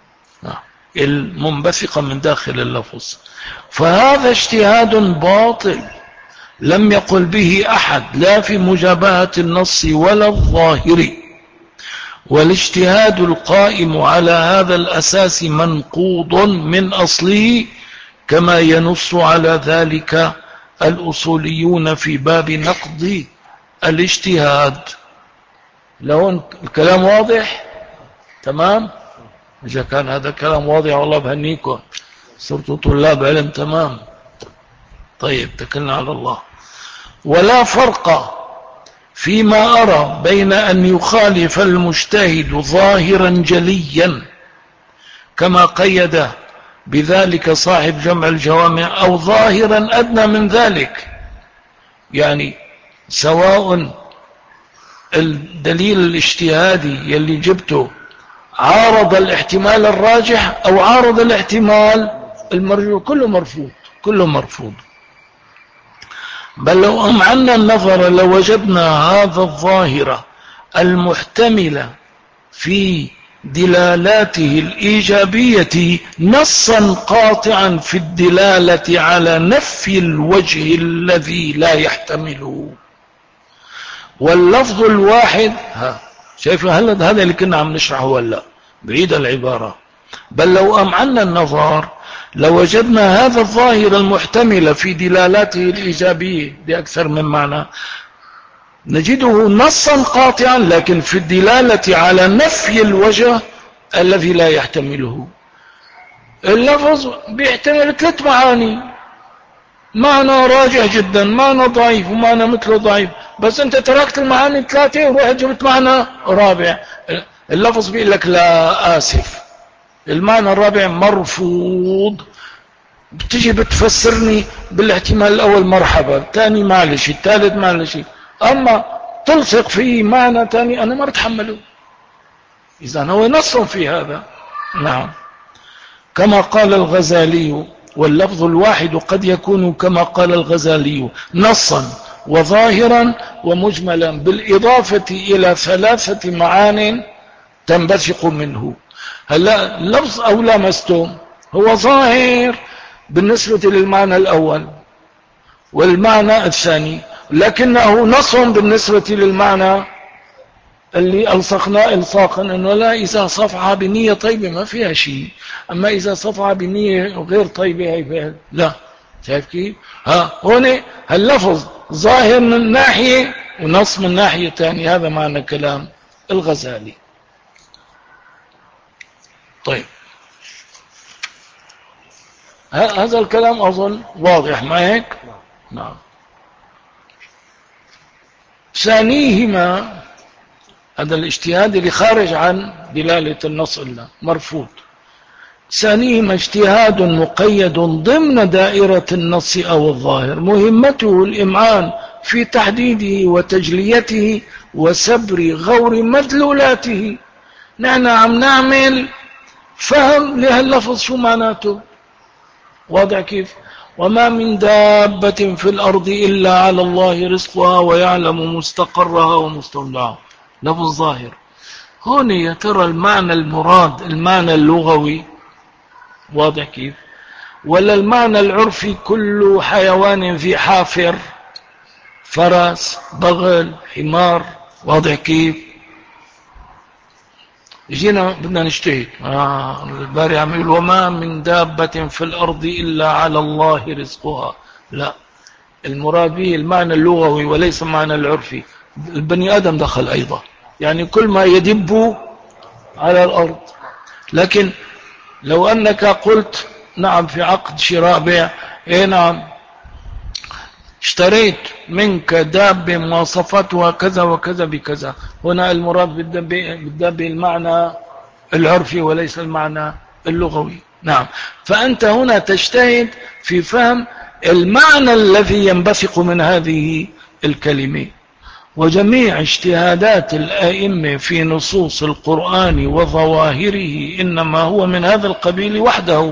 المنبثقة من داخل اللفظ. فهذا اجتهاد باطل لم يقل به أحد، لا في مجابهة النص ولا الظاهر. والاجتهاد القائم على هذا الأساس منقوض من أصله، كما ينص على ذلك الأصوليون في باب نقض الاجتهاد. لو الكلام واضح تمام؟ إذا كان هذا كلام واضح والله بهنيكم، صرتوا طلاب علم تمام. طيب تكلنا على الله. ولا فرق فيما أرى بين أن يخالف المجتهد ظاهرا جليا كما قيد بذلك صاحب جمع الجوامع، أو ظاهرا أدنى من ذلك، يعني سواء الدليل الاجتهادي يلي جبته عارض الاحتمال الراجح أو عارض الاحتمال المرجوح، كله مرفوض، كله مرفوض. بل لو أمعنا النظر لوجدنا هذا الظاهرة المحتملة في دلالاته الإيجابية نصا قاطعا في الدلالة على نفي الوجه الذي لا يحتمله. واللفظ الواحد شايف هذا اللي كنا عم نشرحه ولا بعيد العبارة، بل لو أمعنا النظر لوجدنا هذا الظاهر المحتمل في دلالاته الإيجابية بأكثر من معنى نجده نصا قاطعا، لكن في الدلالة على نفي الوجه الذي لا يحتمله. اللفظ بيحتمل 3 معاني، معنى راجح جدا، معنى ضعيف، ومعنى مثله ضعيف، بس انت تركت المعاني 3 ورحت جبت معنى رابع. اللفظ بيقول لك لا آسف، المعنى الرابع مرفوض. بتيجي بتفسرني بالاحتمال الأول مرحبا، الثاني معلش، الثالث معلش، أما تلصق فيه معنى ثاني أنا ما بتحمله. إذا هو نص في هذا. نعم. كما قال الغزالي: واللفظ الواحد قد يكون كما قال الغزالي نصا وظاهرا ومجملا بالإضافة إلى 3 معان تنبثق منه. هلا اللفظ أو لمستم هو ظاهر بالنسبة للمعنى الأول والمعنى الثاني، لكنه نص بالنسبة للمعنى اللي ألصقناه إلصاقا، أنه لا، إذا صفعة بنية طيبة ما فيها شيء، أما إذا صفعة بنية غير طيبة هي فيها. لا، شايف كيف؟ هون اللفظ ظاهر من ناحية ونص من ناحية ثانية. هذا معنى كلام الغزالي. طيب، هذا الكلام أظن واضح، ما هيك؟ نعم. ثانيهما، هذا الاجتهاد اللي خارج عن دلالة النص إلا مرفوض. ثانيهما اجتهاد مقيد ضمن دائرة النص أو الظاهر، مهمته الإمعان في تحديده وتجليته وسبر غور مدلولاته. نحن عم نعمل فهم لهاللفظ شو معناته، واضح كيف؟ وما من دابة في الأرض إلا على الله رزقها ويعلم مستقرها ومستودعها. لفظ ظاهر. هون يا ترى المعنى المراد المعنى اللغوي، واضح كيف؟ ولا المعنى العرفي كل حيوان في حافر، فرس، بغل، حمار، واضح كيف؟ جينا بدنا نجتهد. الباري عم يقول وما من دابة في الأرض إلا على الله رزقها. لا، المراد به المعنى اللغوي وليس المعنى العرفي. البني آدم دخل أيضا، يعني كل ما يدب على الأرض. لكن لو أنك قلت نعم في عقد شراء بيع، نعم اشتريت منك دابة مواصفاتها كذا وكذا بكذا، هنا المراد بالدابة المعنى العرفي وليس المعنى اللغوي. نعم. فأنت هنا تجتهد في فهم المعنى الذي ينبثق من هذه الكلمة. وجميع اجتهادات الآئمة في نصوص القرآن وظواهره إنما هو من هذا القبيل وحده.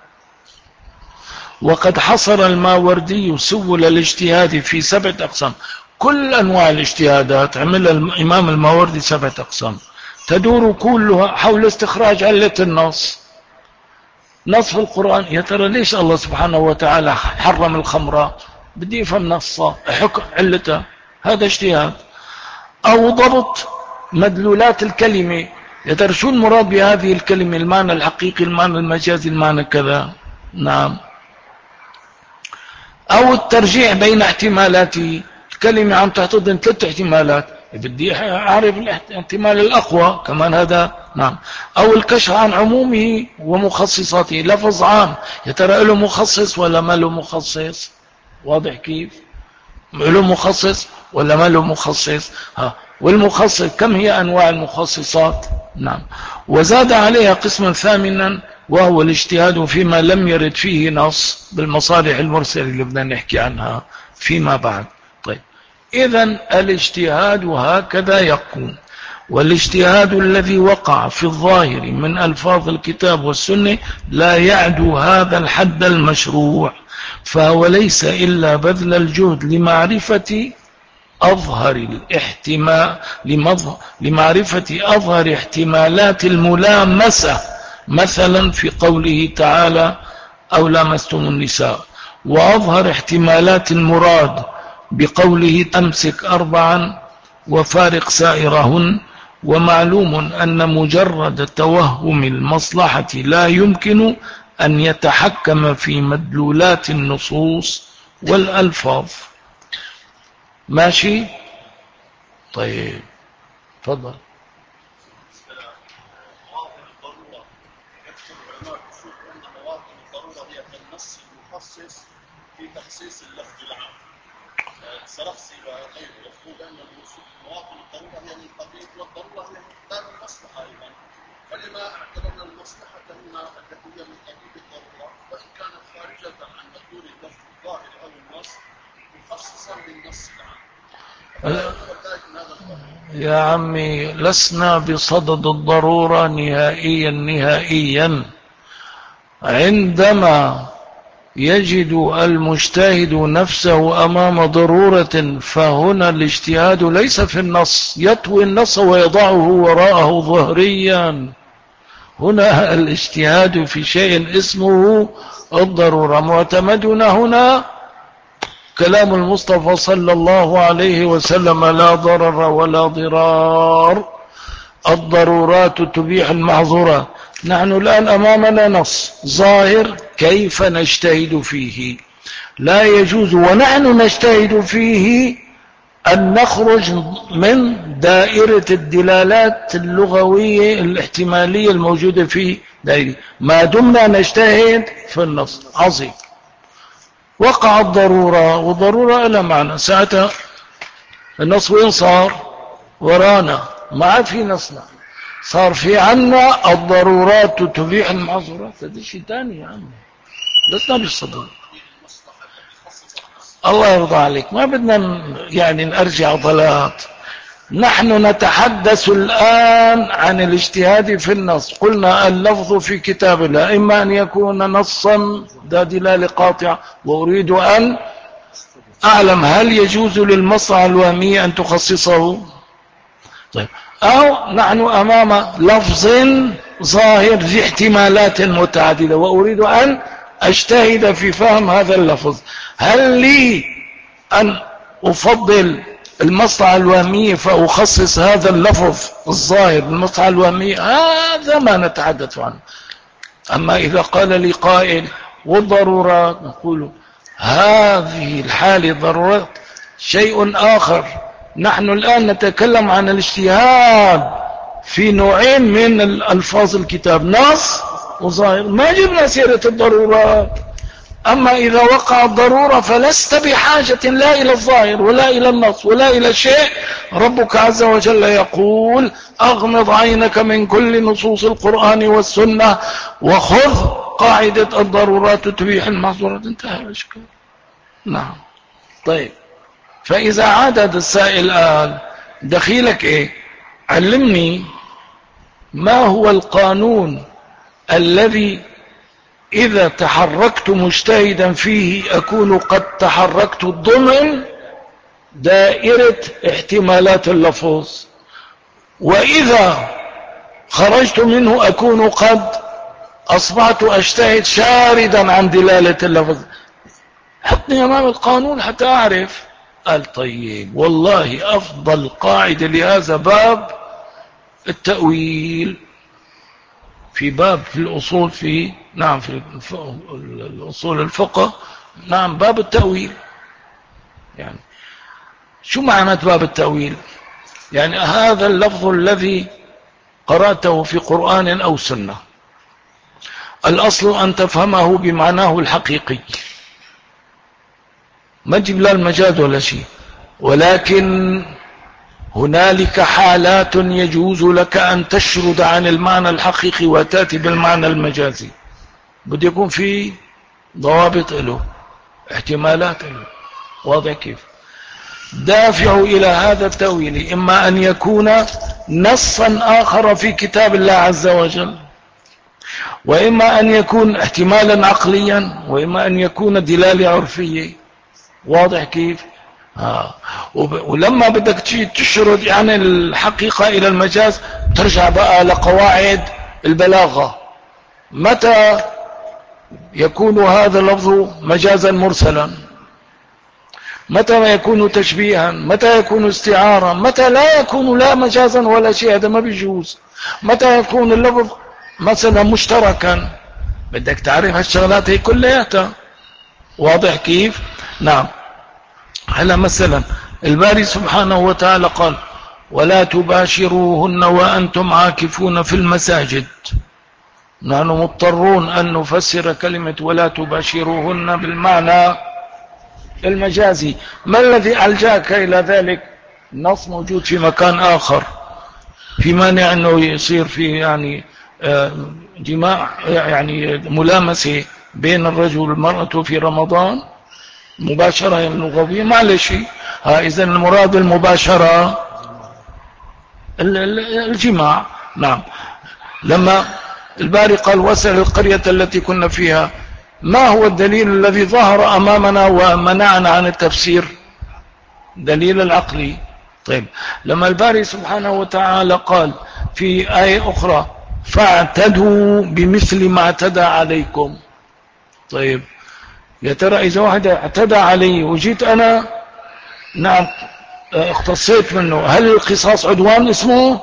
وقد حصر الماوردي سبل الاجتهاد في 7 أقسام. كل أنواع الاجتهادات عمل الإمام الماوردي 7 أقسام تدور كلها حول استخراج علة النص. نص في القرآن، يا ترى ليش الله سبحانه وتعالى حرم الخمر؟ بدي يفهم نصه، حكم علته، هذا اجتهاد. أو ضبط مدلولات الكلمة، يا ترى شو المراد بهذه الكلمة، المعنى الحقيقي، المعنى المجازي، المعنى كذا. نعم. أو الترجيح بين احتمالاته، الكلمة عم تحتضن 3 احتمالات، بدي أعرف الاحتمال الأقوى كمان، هذا. نعم. أو الكشف عن عمومه ومخصصاته، لفظ عام يا ترى له مخصص ولا ما له مخصص، واضح كيف؟ له مخصص ولا ما له مخصص. والمخصص كم هي أنواع المخصصات. نعم. وزاد عليها قسما ثامنا وهو الاجتهاد فيما لم يرد فيه نص بالمصالح المرسلة اللي بدنا نحكي عنها فيما بعد. طيب، إذن الاجتهاد هكذا يكون. والاجتهاد الذي وقع في الظاهر من ألفاظ الكتاب والسنة لا يعدو هذا الحد المشروع، فهو ليس إلا بذل الجهد لمعرفة أظهر احتمالات الملامسة، مثلا في قوله تعالى أو لامستم النساء، وأظهر احتمالات المراد بقوله أمسك 4 وفارق سائرهن، ومعلوم أن مجرد توهم المصلحة لا يمكن أن يتحكم في مدلولات النصوص والألفاظ. ماشي؟ طيب تفضل. في تخصيص اللفظ العام السرخسي وغيره يقول ان مواطن الضروره هي من قبيل والضروره هي مقدار المصلحه ايضا، فلما اعتبرنا المصلحه هنا التي هي من قبيل الضروره وان كانت خارجه عن مدلول اللفظ الظاهر او النص مخصصا للنص العام. يا عمي لسنا بصدد الضرورة نهائيا نهائيا. عندما يجد المجتهد نفسه أمام ضرورة فهنا الاجتهاد ليس في النص يطوي النص ويضعه وراءه ظهريا. هنا الاجتهاد في شيء اسمه الضرورة. معتمدنا هنا كلام المصطفى صلى الله عليه وسلم: لا ضرر ولا ضرار، الضرورات تبيح المحظورات. نحن الآن أمامنا نص ظاهر، كيف نجتهد فيه؟ لا يجوز ونحن نجتهد فيه أن نخرج من دائرة الدلالات اللغوية الاحتمالية الموجودة في دائرة، ما دمنا نجتهد في النص. عظيم. وقع الضرورة، والضرورة لها معنى ساعتها النص وين صار؟ ورانا، ما عاد في نصنا، صار في عنا الضرورات تبيح المحظورات. هذا شيء ثاني يا عم، لسنا بالصدور. الله يرضى عليك، ما بدنا يعني نرجع عضلات. نحن نتحدث الآن عن الاجتهاد في النص. قلنا اللفظ في كتاب الله إما أن يكون نصا ذا دلالة قاطعة، وأريد أن أعلم هل يجوز للمصنع الوهمية أن تخصصه؟ طيب، أو نحن أمام لفظ ظاهر ذي احتمالات متعددة وأريد أن أجتهد في فهم هذا اللفظ. هل لي أن أفضل المصنع الوهمية فأخصص هذا اللفظ الظاهر بالمصنع الوهمية؟ هذا ما نتحدث عنه. أما إذا قال لي قائل والضرورات، نقول هذه الحالة ضرورات شيء آخر. نحن الآن نتكلم عن الاجتهاد في نوعين من الألفاظ الكتاب، نص وظاهر، ما جبنا سيرة الضرورات. أما إذا وقع الضرورة فلست بحاجة لا إلى الظاهر ولا إلى النص ولا إلى شيء. ربك عز وجل يقول: أغمض عينك من كل نصوص القرآن والسنة وخذ قاعدة الضرورات تبيح المحظورات. انتهى الإشكال. نعم. طيب، فإذا عاد السائل الآن دخيلك إيه؟ علمني ما هو القانون الذي إذا تحركت مجتهدا فيه أكون قد تحركت ضمن دائرة احتمالات اللفظ، وإذا خرجت منه أكون قد أصبحت أجتهد شاردا عن دلالة اللفظ. حطني أمام القانون حتى أعرف. قال: طيب، والله أفضل قاعدة لهذا باب التأويل، في باب في الأصول، في نعم في الأصول الفقه، نعم باب التأويل. يعني شو معنى باب التأويل؟ يعني هذا اللفظ الذي قرأته في قرآن أو سنة، الأصل أن تفهمه بمعناه الحقيقي، ما تجيب لا المجاز ولا شيء. ولكن هنالك حالات يجوز لك أن تشرد عن المعنى الحقيقي وتأتي بالمعنى المجازي. بده يكون في ضوابط له، احتمالات له. واضح كيف؟ دافع إلى هذا التأويل إما أن يكون نصا آخر في كتاب الله عز وجل، وإما أن يكون احتمالا عقليا، وإما أن يكون دلالة عرفية. واضح كيف؟ ولما بدك تشرد يعني الحقيقة إلى المجاز ترجع بقى لقواعد البلاغة. متى يكون هذا اللفظ مجازا مرسلا؟ متى يكون تشبيها، متى يكون استعارة، متى لا يكون لا مجازا ولا شيء، هذا ما بيجوز. متى يكون اللفظ مثلا مشتركا، بدك تعرف هالشغلات هي كلياتها. واضح كيف؟ نعم. هلا مثلا الباري سبحانه وتعالى قال ولا تباشروهن وأنتم عاكفون في المساجد. نحن مضطرون أن نفسر كلمة ولا تباشروهن بالمعنى المجازي. ما الذي ألجاك إلى ذلك؟ النص موجود في مكان آخر، في مانع أنه يصير في يعني جماع، يعني ملامسة بين الرجل والمرأة في رمضان، مباشرة اللغوية معلش. إذن المراد المباشرة الجماع. نعم. لما الباري قال واسأل القرية التي كنا فيها، ما هو الدليل الذي ظهر أمامنا ومنعنا عن التفسير؟ دليل العقلي. طيب لما الباري سبحانه وتعالى قال في آية أخرى فاعتدوا بمثل ما اعتدى عليكم، طيب يا ترى إذا واحد اعتدى علي وجيت أنا نعم اختصيت منه، هل القصاص عدوان اسمه؟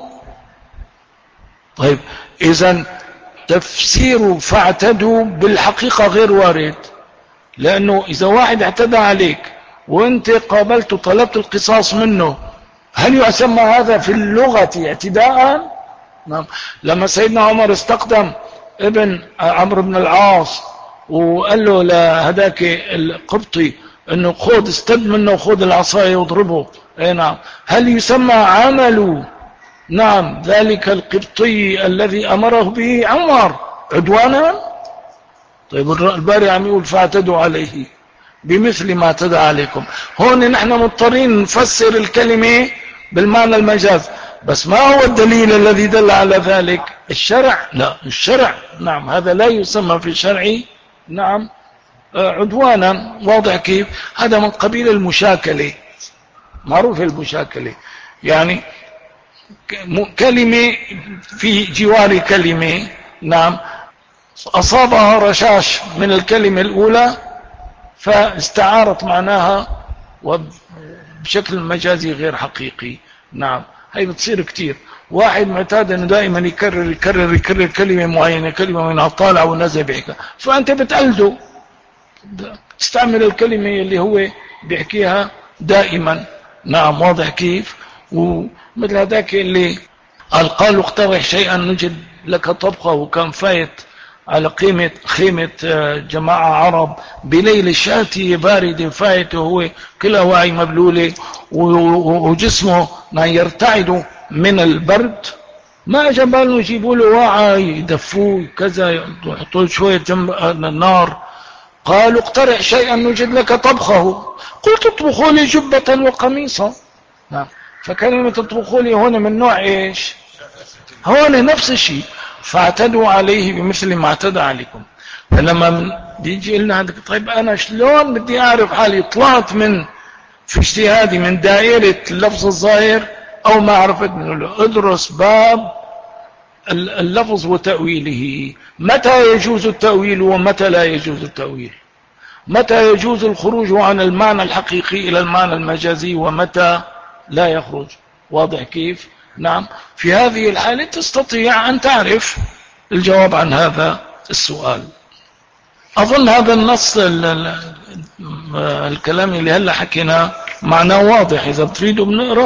طيب إذن تفسير فاعتدوا بالحقيقة غير وارد، لأنه إذا واحد اعتدى عليك وانت قابلت طلبت القصاص منه، هل يسمى هذا في اللغة اعتداء؟ نعم. لما سيدنا عمر استقدم ابن عمرو بن العاص وقال له لهداك القبطي انه خذ استد منه وخذ العصاية واضربه، اي نعم، هل يسمى عمل نعم ذلك القبطي الذي امره به عمر عدوانا؟ طيب الباري عم يقول فاعتدوا عليه بمثل ما اعتدى عليكم. هون نحن مضطرين نفسر الكلمة بالمعنى المجاز، بس ما هو الدليل الذي دل على ذلك؟ الشرع؟ لا، الشرع نعم هذا لا يسمى في الشرع نعم عدوانا. واضح كيف؟ هذا من قبيل المشاكلة، معروف المشاكلة، يعني كلمة في جوار كلمة نعم أصابها رشاش من الكلمة الأولى فاستعارت معناها وبشكل مجازي غير حقيقي. نعم هي بتصير كتير. واحد معتاد انه دائما يكرر كلمة معينة، كلمة معينة طالع ونزل بيحكي، فانت بتقلده تستعمل الكلمة اللي هو بيحكيها دائما. نعم واضح كيف؟ ومثل هذاك اللي قالوا اقترح شيئا نجد لك طبخة، وكان فايت على خيمة جماعة عرب بليل شاتي بارد فايت، وهو كله واعي مبلولة وجسمه ما يرتعد من البرد، ما اجى بالهم يجيبوا له واعي يدفوه كذا يحطوا شوية جنب النار. قالوا اقترح شيئا نجد لك طبخه، قلت اطبخوا لي جبة وقميصا. فكلمة اطبخوا لي هنا من نوع ايش؟ هون نفس الشيء، فاعتدوا عليه بمثل ما اعتدى عليكم. فلما بيجي لنا طيب انا شلون بدي اعرف حالي طلعت من في اجتهادي من دائرة اللفظ الظاهر او ما عرفت منه؟ ادرس باب اللفظ وتأويله، متى يجوز التأويل ومتى لا يجوز التأويل، متى يجوز الخروج عن المعنى الحقيقي الى المعنى المجازي ومتى لا يخرج. واضح كيف؟ نعم. في هذه الحالة تستطيع أن تعرف الجواب عن هذا السؤال. أظن هذا النص الكلام اللي هلا حكينا معناه واضح، إذا بتريدوا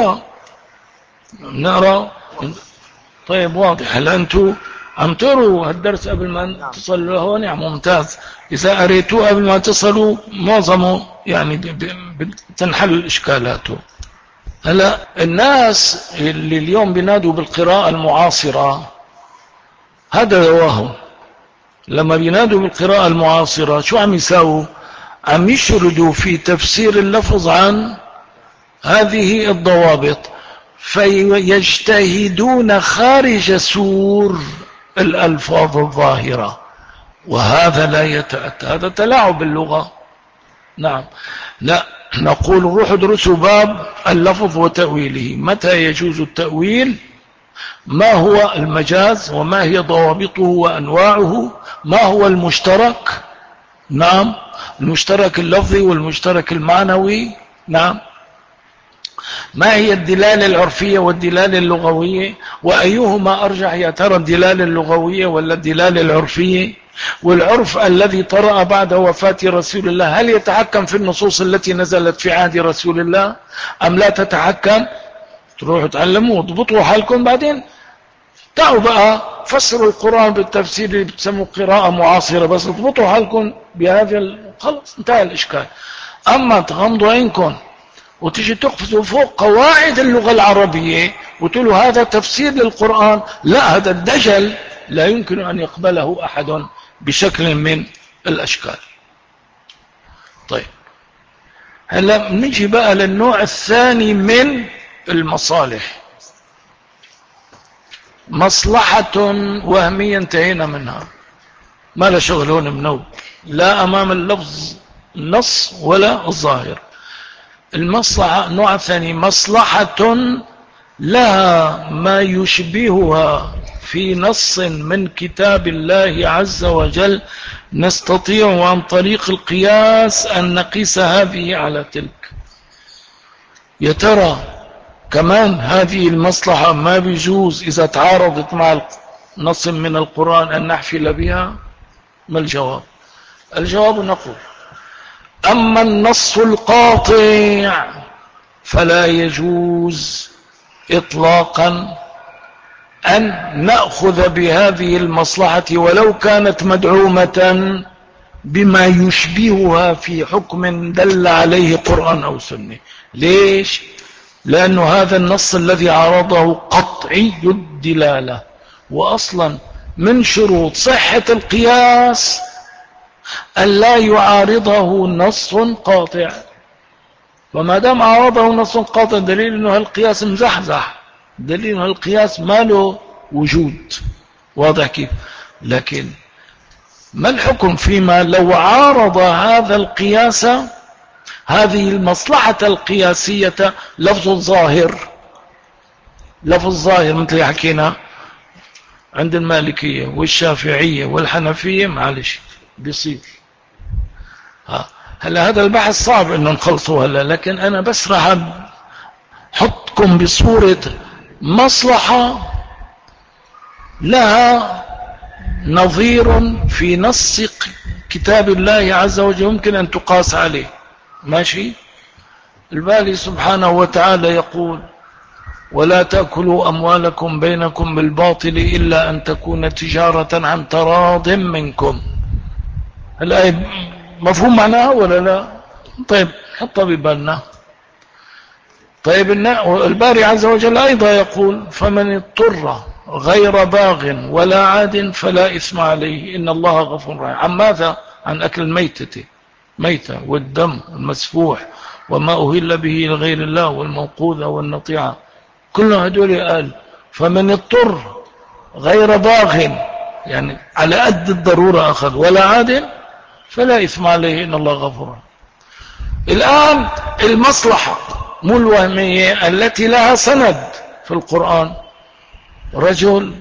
بنقرأ. طيب واضح. هل أنتوا عم تقروا هالدرس قبل ما تصلوا هون؟ يعني ممتاز. إذا قريتوه قبل ما تصلوا معظمه يعني تنحل إشكالاته. هلا الناس اللي اليوم بينادوا بالقراءة المعاصرة هذا رواهم، لما بينادوا بالقراءة المعاصرة شو عم يساووا؟ عم يشردوا في تفسير اللفظ عن هذه الضوابط، فيجتهدون خارج سور الألفاظ الظاهرة، وهذا لا يتأتى، هذا تلاعب باللغة. نعم. لا، نقول روح ادرسوا باب اللفظ وتأويله، متى يجوز التأويل، ما هو المجاز وما هي ضوابطه وأنواعه، ما هو المشترك، نعم المشترك اللفظي والمشترك المعنوي، نعم. ما هي الدلالة العرفية والدلالة اللغوية، وأيهما أرجح يا ترى، الدلالة اللغوية ولا الدلالة العرفية؟ والعرف الذي طرأ بعد وفاة رسول الله هل يتحكم في النصوص التي نزلت في عهد رسول الله أم لا تتحكم؟ تروحوا تعلموا وضبطوا حالكم، بعدين تعالوا بقى فسروا القرآن بالتفسير اللي بتسموا قراءة معاصرة، بس اضبطوا حالكم بهذا خلص انتهى الإشكال. أما تغمضوا عينكم وتيجي تقفزوا فوق قواعد اللغة العربية وتقولوا هذا تفسير للقرآن، لا، هذا الدجل لا يمكن أن يقبله أحد بشكل من الأشكال. طيب هلا نجي بقى للنوع الثاني من المصالح، مصلحة وهمية انتهينا منها، ما لا شغل هون منوب، لا أمام اللفظ النص ولا الظاهر. المصلحة النوع الثاني مصلحة لها ما يشبهها في نص من كتاب الله عز وجل، نستطيع عن طريق القياس أن نقيس هذه على تلك. يا ترى كمان هذه المصلحة ما بيجوز إذا تعارضت مع نص من القرآن أن نحفل بها؟ ما الجواب؟ الجواب نقول أما النص القاطع فلا يجوز إطلاقا أن نأخذ بهذه المصلحة ولو كانت مدعومة بما يشبهها في حكم دل عليه قرآن أو سنة. ليش؟ لأن هذا النص الذي عرضه قطعي الدلالة، وأصلا من شروط صحة القياس أن لا يعارضه نص قاطع، وما دام عارضه نص قاطع دليل أنه القياس مزحزح، دليل أنه القياس ما له وجود. واضح كيف؟ لكن ما الحكم فيما لو عارض هذا القياس، هذه المصلحة القياسية، لفظ الظاهر، لفظ الظاهر مثل حكينا عند المالكية والشافعية والحنفية، معلش بيصير. هلا هذا البحث صعب انه نخلصه هلا، لكن انا بس راح احطكم بصورة مصلحة لها نظير في نص كتاب الله عز وجل يمكن ان تقاس عليه. ماشي؟ الباري سبحانه وتعالى يقول ولا تأكلوا أموالكم بينكم بالباطل إلا أن تكون تجارة عن تراض منكم. الآية مفهوم معناها ولا لا؟ طيب حطها ببالنا. طيب الباري عز وجل أيضا يقول فمن اضطر غير باغ ولا عاد فلا إثم عليه إن الله غفور رحيم. عن ماذا؟ عن أكل الميتة، ميتة والدم المسفوح وما أهل به لغير الله والموقوذة والنطيعة، كل هدول قال فمن اضطر غير باغ، يعني على قد الضرورة أخذ، ولا عاد فلا إثم عليه إن الله غفور. الآن المصلحة مو الوهمية التي لها سند في القرآن، رجل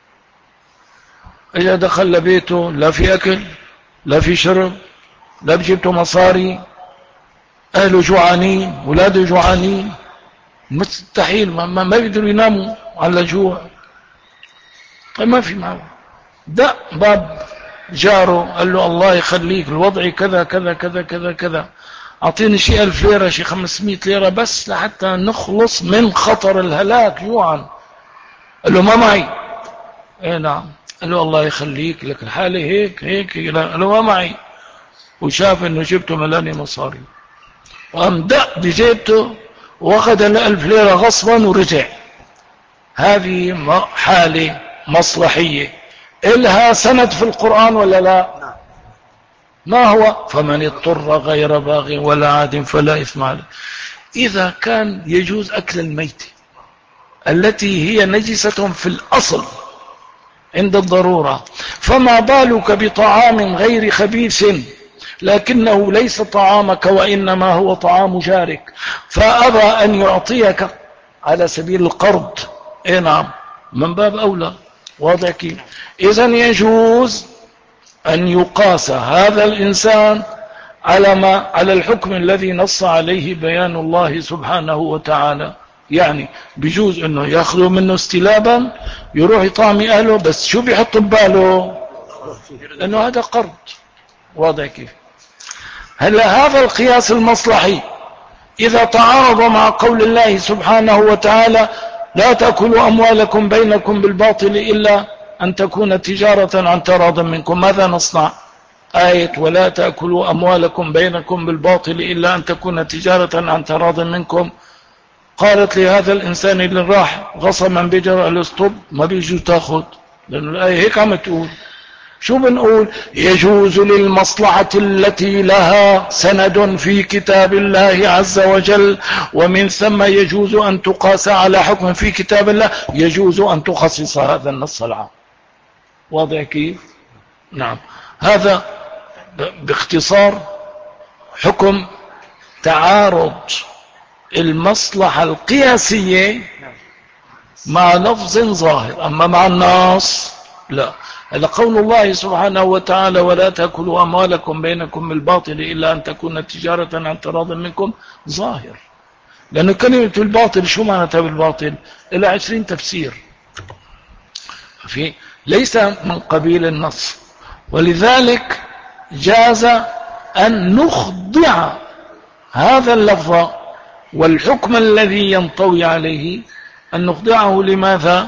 إذا دخل لبيته لا في أكل لا في شرب لا بجيبته مصاري، أهله جوعانين ولاده جوعانين، مستحيل ما بيقدروا يناموا على جوع. طيب ما في معه، ده باب جاره قال له الله يخليك الوضع كذا كذا كذا كذا كذا، أعطيني شيء 1000 ليرة شيء 500 ليرة بس لحتى نخلص من خطر الهلاك جوعا. قال له ما معي. ايه نعم. قال له الله يخليك لك الحالة هيك هيك. قال له ما معي. وشاف انه جبته ملاني مصاري، وقام دق بجيبته واخذ 1000 ليرة غصبا ورجع. هذه حالة مصلحية إلها سند في القرآن ولا لا؟ ما هو؟ فمن اضطر غير باغ ولا عاد فلا إثم عليه. إذا كان يجوز أكل الميت التي هي نجسة في الأصل عند الضرورة، فما بالك بطعام غير خبيث لكنه ليس طعامك وإنما هو طعام جارك، فأبى أن يعطيك على سبيل القرض. إيه نعم، من باب أولى. واضح كيف؟ إذن يجوز أن يقاس هذا الإنسان على الحكم الذي نص عليه بيان الله سبحانه وتعالى. يعني بجوز انه ياخذوا منه استلابا يروح يطعمي اهله، بس شو بيحط بباله؟ انه هذا قرض. واضح كيف؟ هلا هذا القياس المصلحي اذا تعارض مع قول الله سبحانه وتعالى لا تأكلوا أموالكم بينكم بالباطل إلا أن تكون تجارة عن تراض منكم، ماذا نصنع؟ آية ولا تأكلوا أموالكم بينكم بالباطل إلا أن تكون تجارة عن تراض منكم، قالت لهذا الإنسان اللي راح غصما بجر الاسطب ما بيجوا تاخذ، لأن الآية هيك عم تقول. شو بنقول؟ يجوز للمصلحة التي لها سند في كتاب الله عز وجل، ومن ثم يجوز أن تقاس على حكم في كتاب الله، يجوز أن تخصص هذا النص العام. واضح كيف؟ نعم. هذا باختصار حكم تعارض المصلحة القياسية مع لفظ ظاهر، أما مع النص لا. هذا قول الله سبحانه وتعالى ولا تأكلوا أموالكم بينكم بالباطل إلا أن تكون تجارة عن تراض منكم ظاهر، لأن كلمة الباطل شو معناتها بالباطل؟ إلى 20 تفسير، ليس من قبيل النص. ولذلك جاز أن نخضع هذا اللفظ والحكم الذي ينطوي عليه، أن نخضعه لماذا؟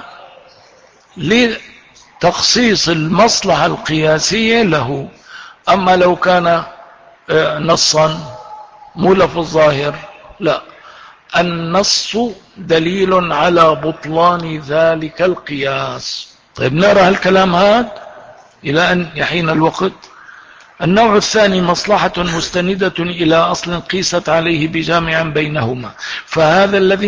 لتخصيص المصلحة القياسية له. أما لو كان نصا مو لفظ ظاهر لا، النص دليل على بطلان ذلك القياس. طيب نرى الكلام هذا إلى أن يحين الوقت. النوع الثاني مصلحة مستندة إلى أصل قيست عليه بجامع بينهما، فهذا الذي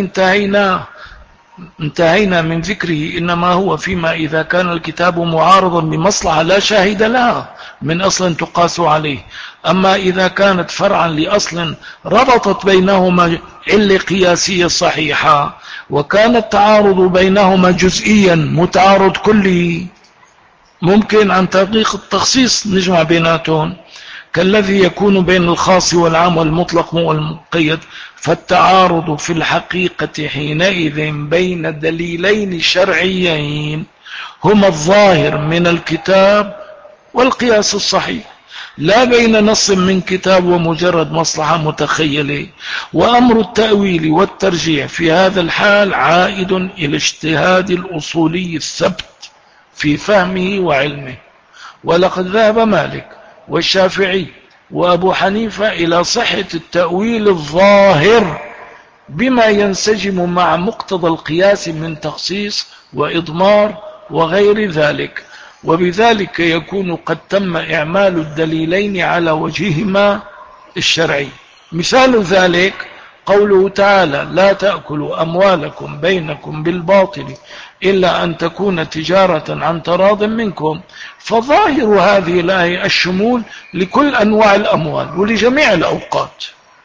انتهينا من ذكره إنما هو فيما إذا كان الكتاب معارضا بمصلحة لا شاهد لها من أصل تقاس عليه. أما إذا كانت فرعا لأصل ربطت بينهما علة قياسية صحيحة، وكان التعارض بينهما جزئيا متعارض كلي، ممكن عن طريق التخصيص نجمع بيناتهم، كالذي يكون بين الخاص والعام والمطلق والمقيد. فالتعارض في الحقيقة حينئذ بين دليلين شرعيين هما الظاهر من الكتاب والقياس الصحيح، لا بين نص من كتاب ومجرد مصلحة متخيلة. وأمر التأويل والترجيح في هذا الحال عائد إلى اجتهاد الأصولي الثبت في فهمه وعلمه. ولقد ذهب مالك والشافعي وأبو حنيفة إلى صحة التأويل الظاهر بما ينسجم مع مقتضى القياس من تخصيص وإضمار وغير ذلك، وبذلك يكون قد تم إعمال الدليلين على وجههما الشرعي. مثال ذلك قوله تعالى لا تأكلوا أموالكم بينكم بالباطل إلا أن تكون تجارة عن تراض منكم، فظاهر هذه الآية الشمول لكل أنواع الأموال ولجميع الأوقات،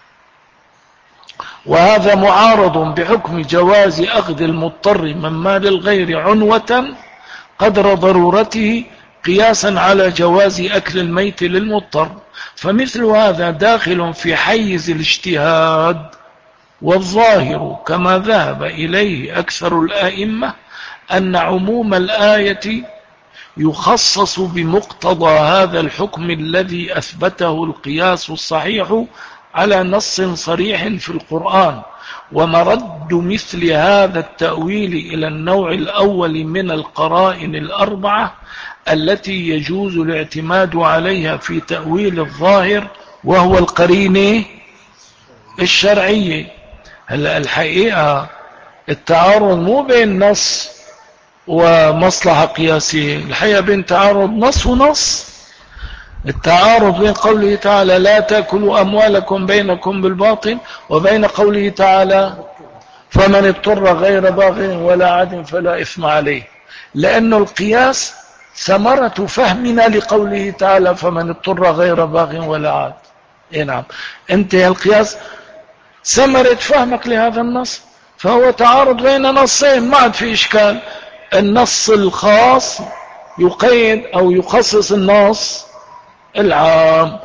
وهذا معارض بحكم جواز أخذ المضطر من مال الغير عنوة قدر ضرورته قياسا على جواز أكل الميت للمضطر. فمثل هذا داخل في حيز الاجتهاد، والظاهر كما ذهب إليه أكثر الآئمة أن عموم الآية يخصص بمقتضى هذا الحكم الذي أثبته القياس الصحيح على نص صريح في القرآن. ومرد مثل هذا التأويل إلى النوع الأول من القرائن الأربعة التي يجوز الاعتماد عليها في تأويل الظاهر، وهو القرينة الشرعية. هلا الحقيقة التعارض مو بين نص ومصلحة قياسية، الحقيقة بين تعارض نص ونص. التعارض بين قوله تعالى لا تأكلوا أموالكم بينكم بالباطل وبين قوله تعالى فمن اضطر غير باغ ولا عاد فلا إثم عليه، لأن القياس ثمرة فهمنا لقوله تعالى فمن اضطر غير باغ ولا عاد. إيه نعم، انتهى القياس ثمرة فهمك لهذا النص، فهو تعارض بين نصين ما عاد في إشكال. النص الخاص يقيد أو يخصص النص العام،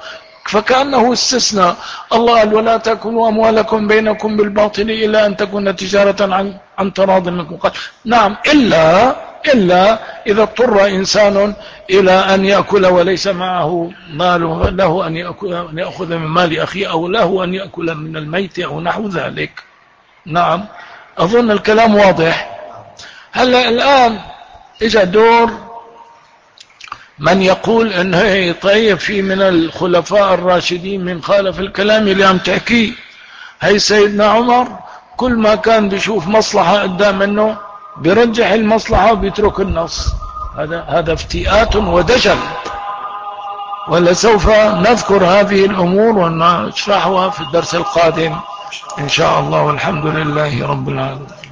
فكأنه استثنى. الله قال ولا تأكلوا أموالكم بينكم بالباطل إلا أن تكون تجارة عن تراض منكم. قال نعم إلا إذا اضطر إنسان إلى أن يأكل وليس معه ماله، له أن يأخذ من مال أخيه، أو له أن يأكل من الميت أو نحو ذلك. نعم، أظن الكلام واضح. هلا الآن إجا دور من يقول إنه طيب في من الخلفاء الراشدين من خالف الكلام اللي عم تحكيه. هي سيدنا عمر كل ما كان بيشوف مصلحة قدام منه بيرجح المصلحة وبيترك النص. هذا افتئات ودجل، ولسوف نذكر هذه الأمور ونشرحها في الدرس القادم إن شاء الله، والحمد لله رب العالمين.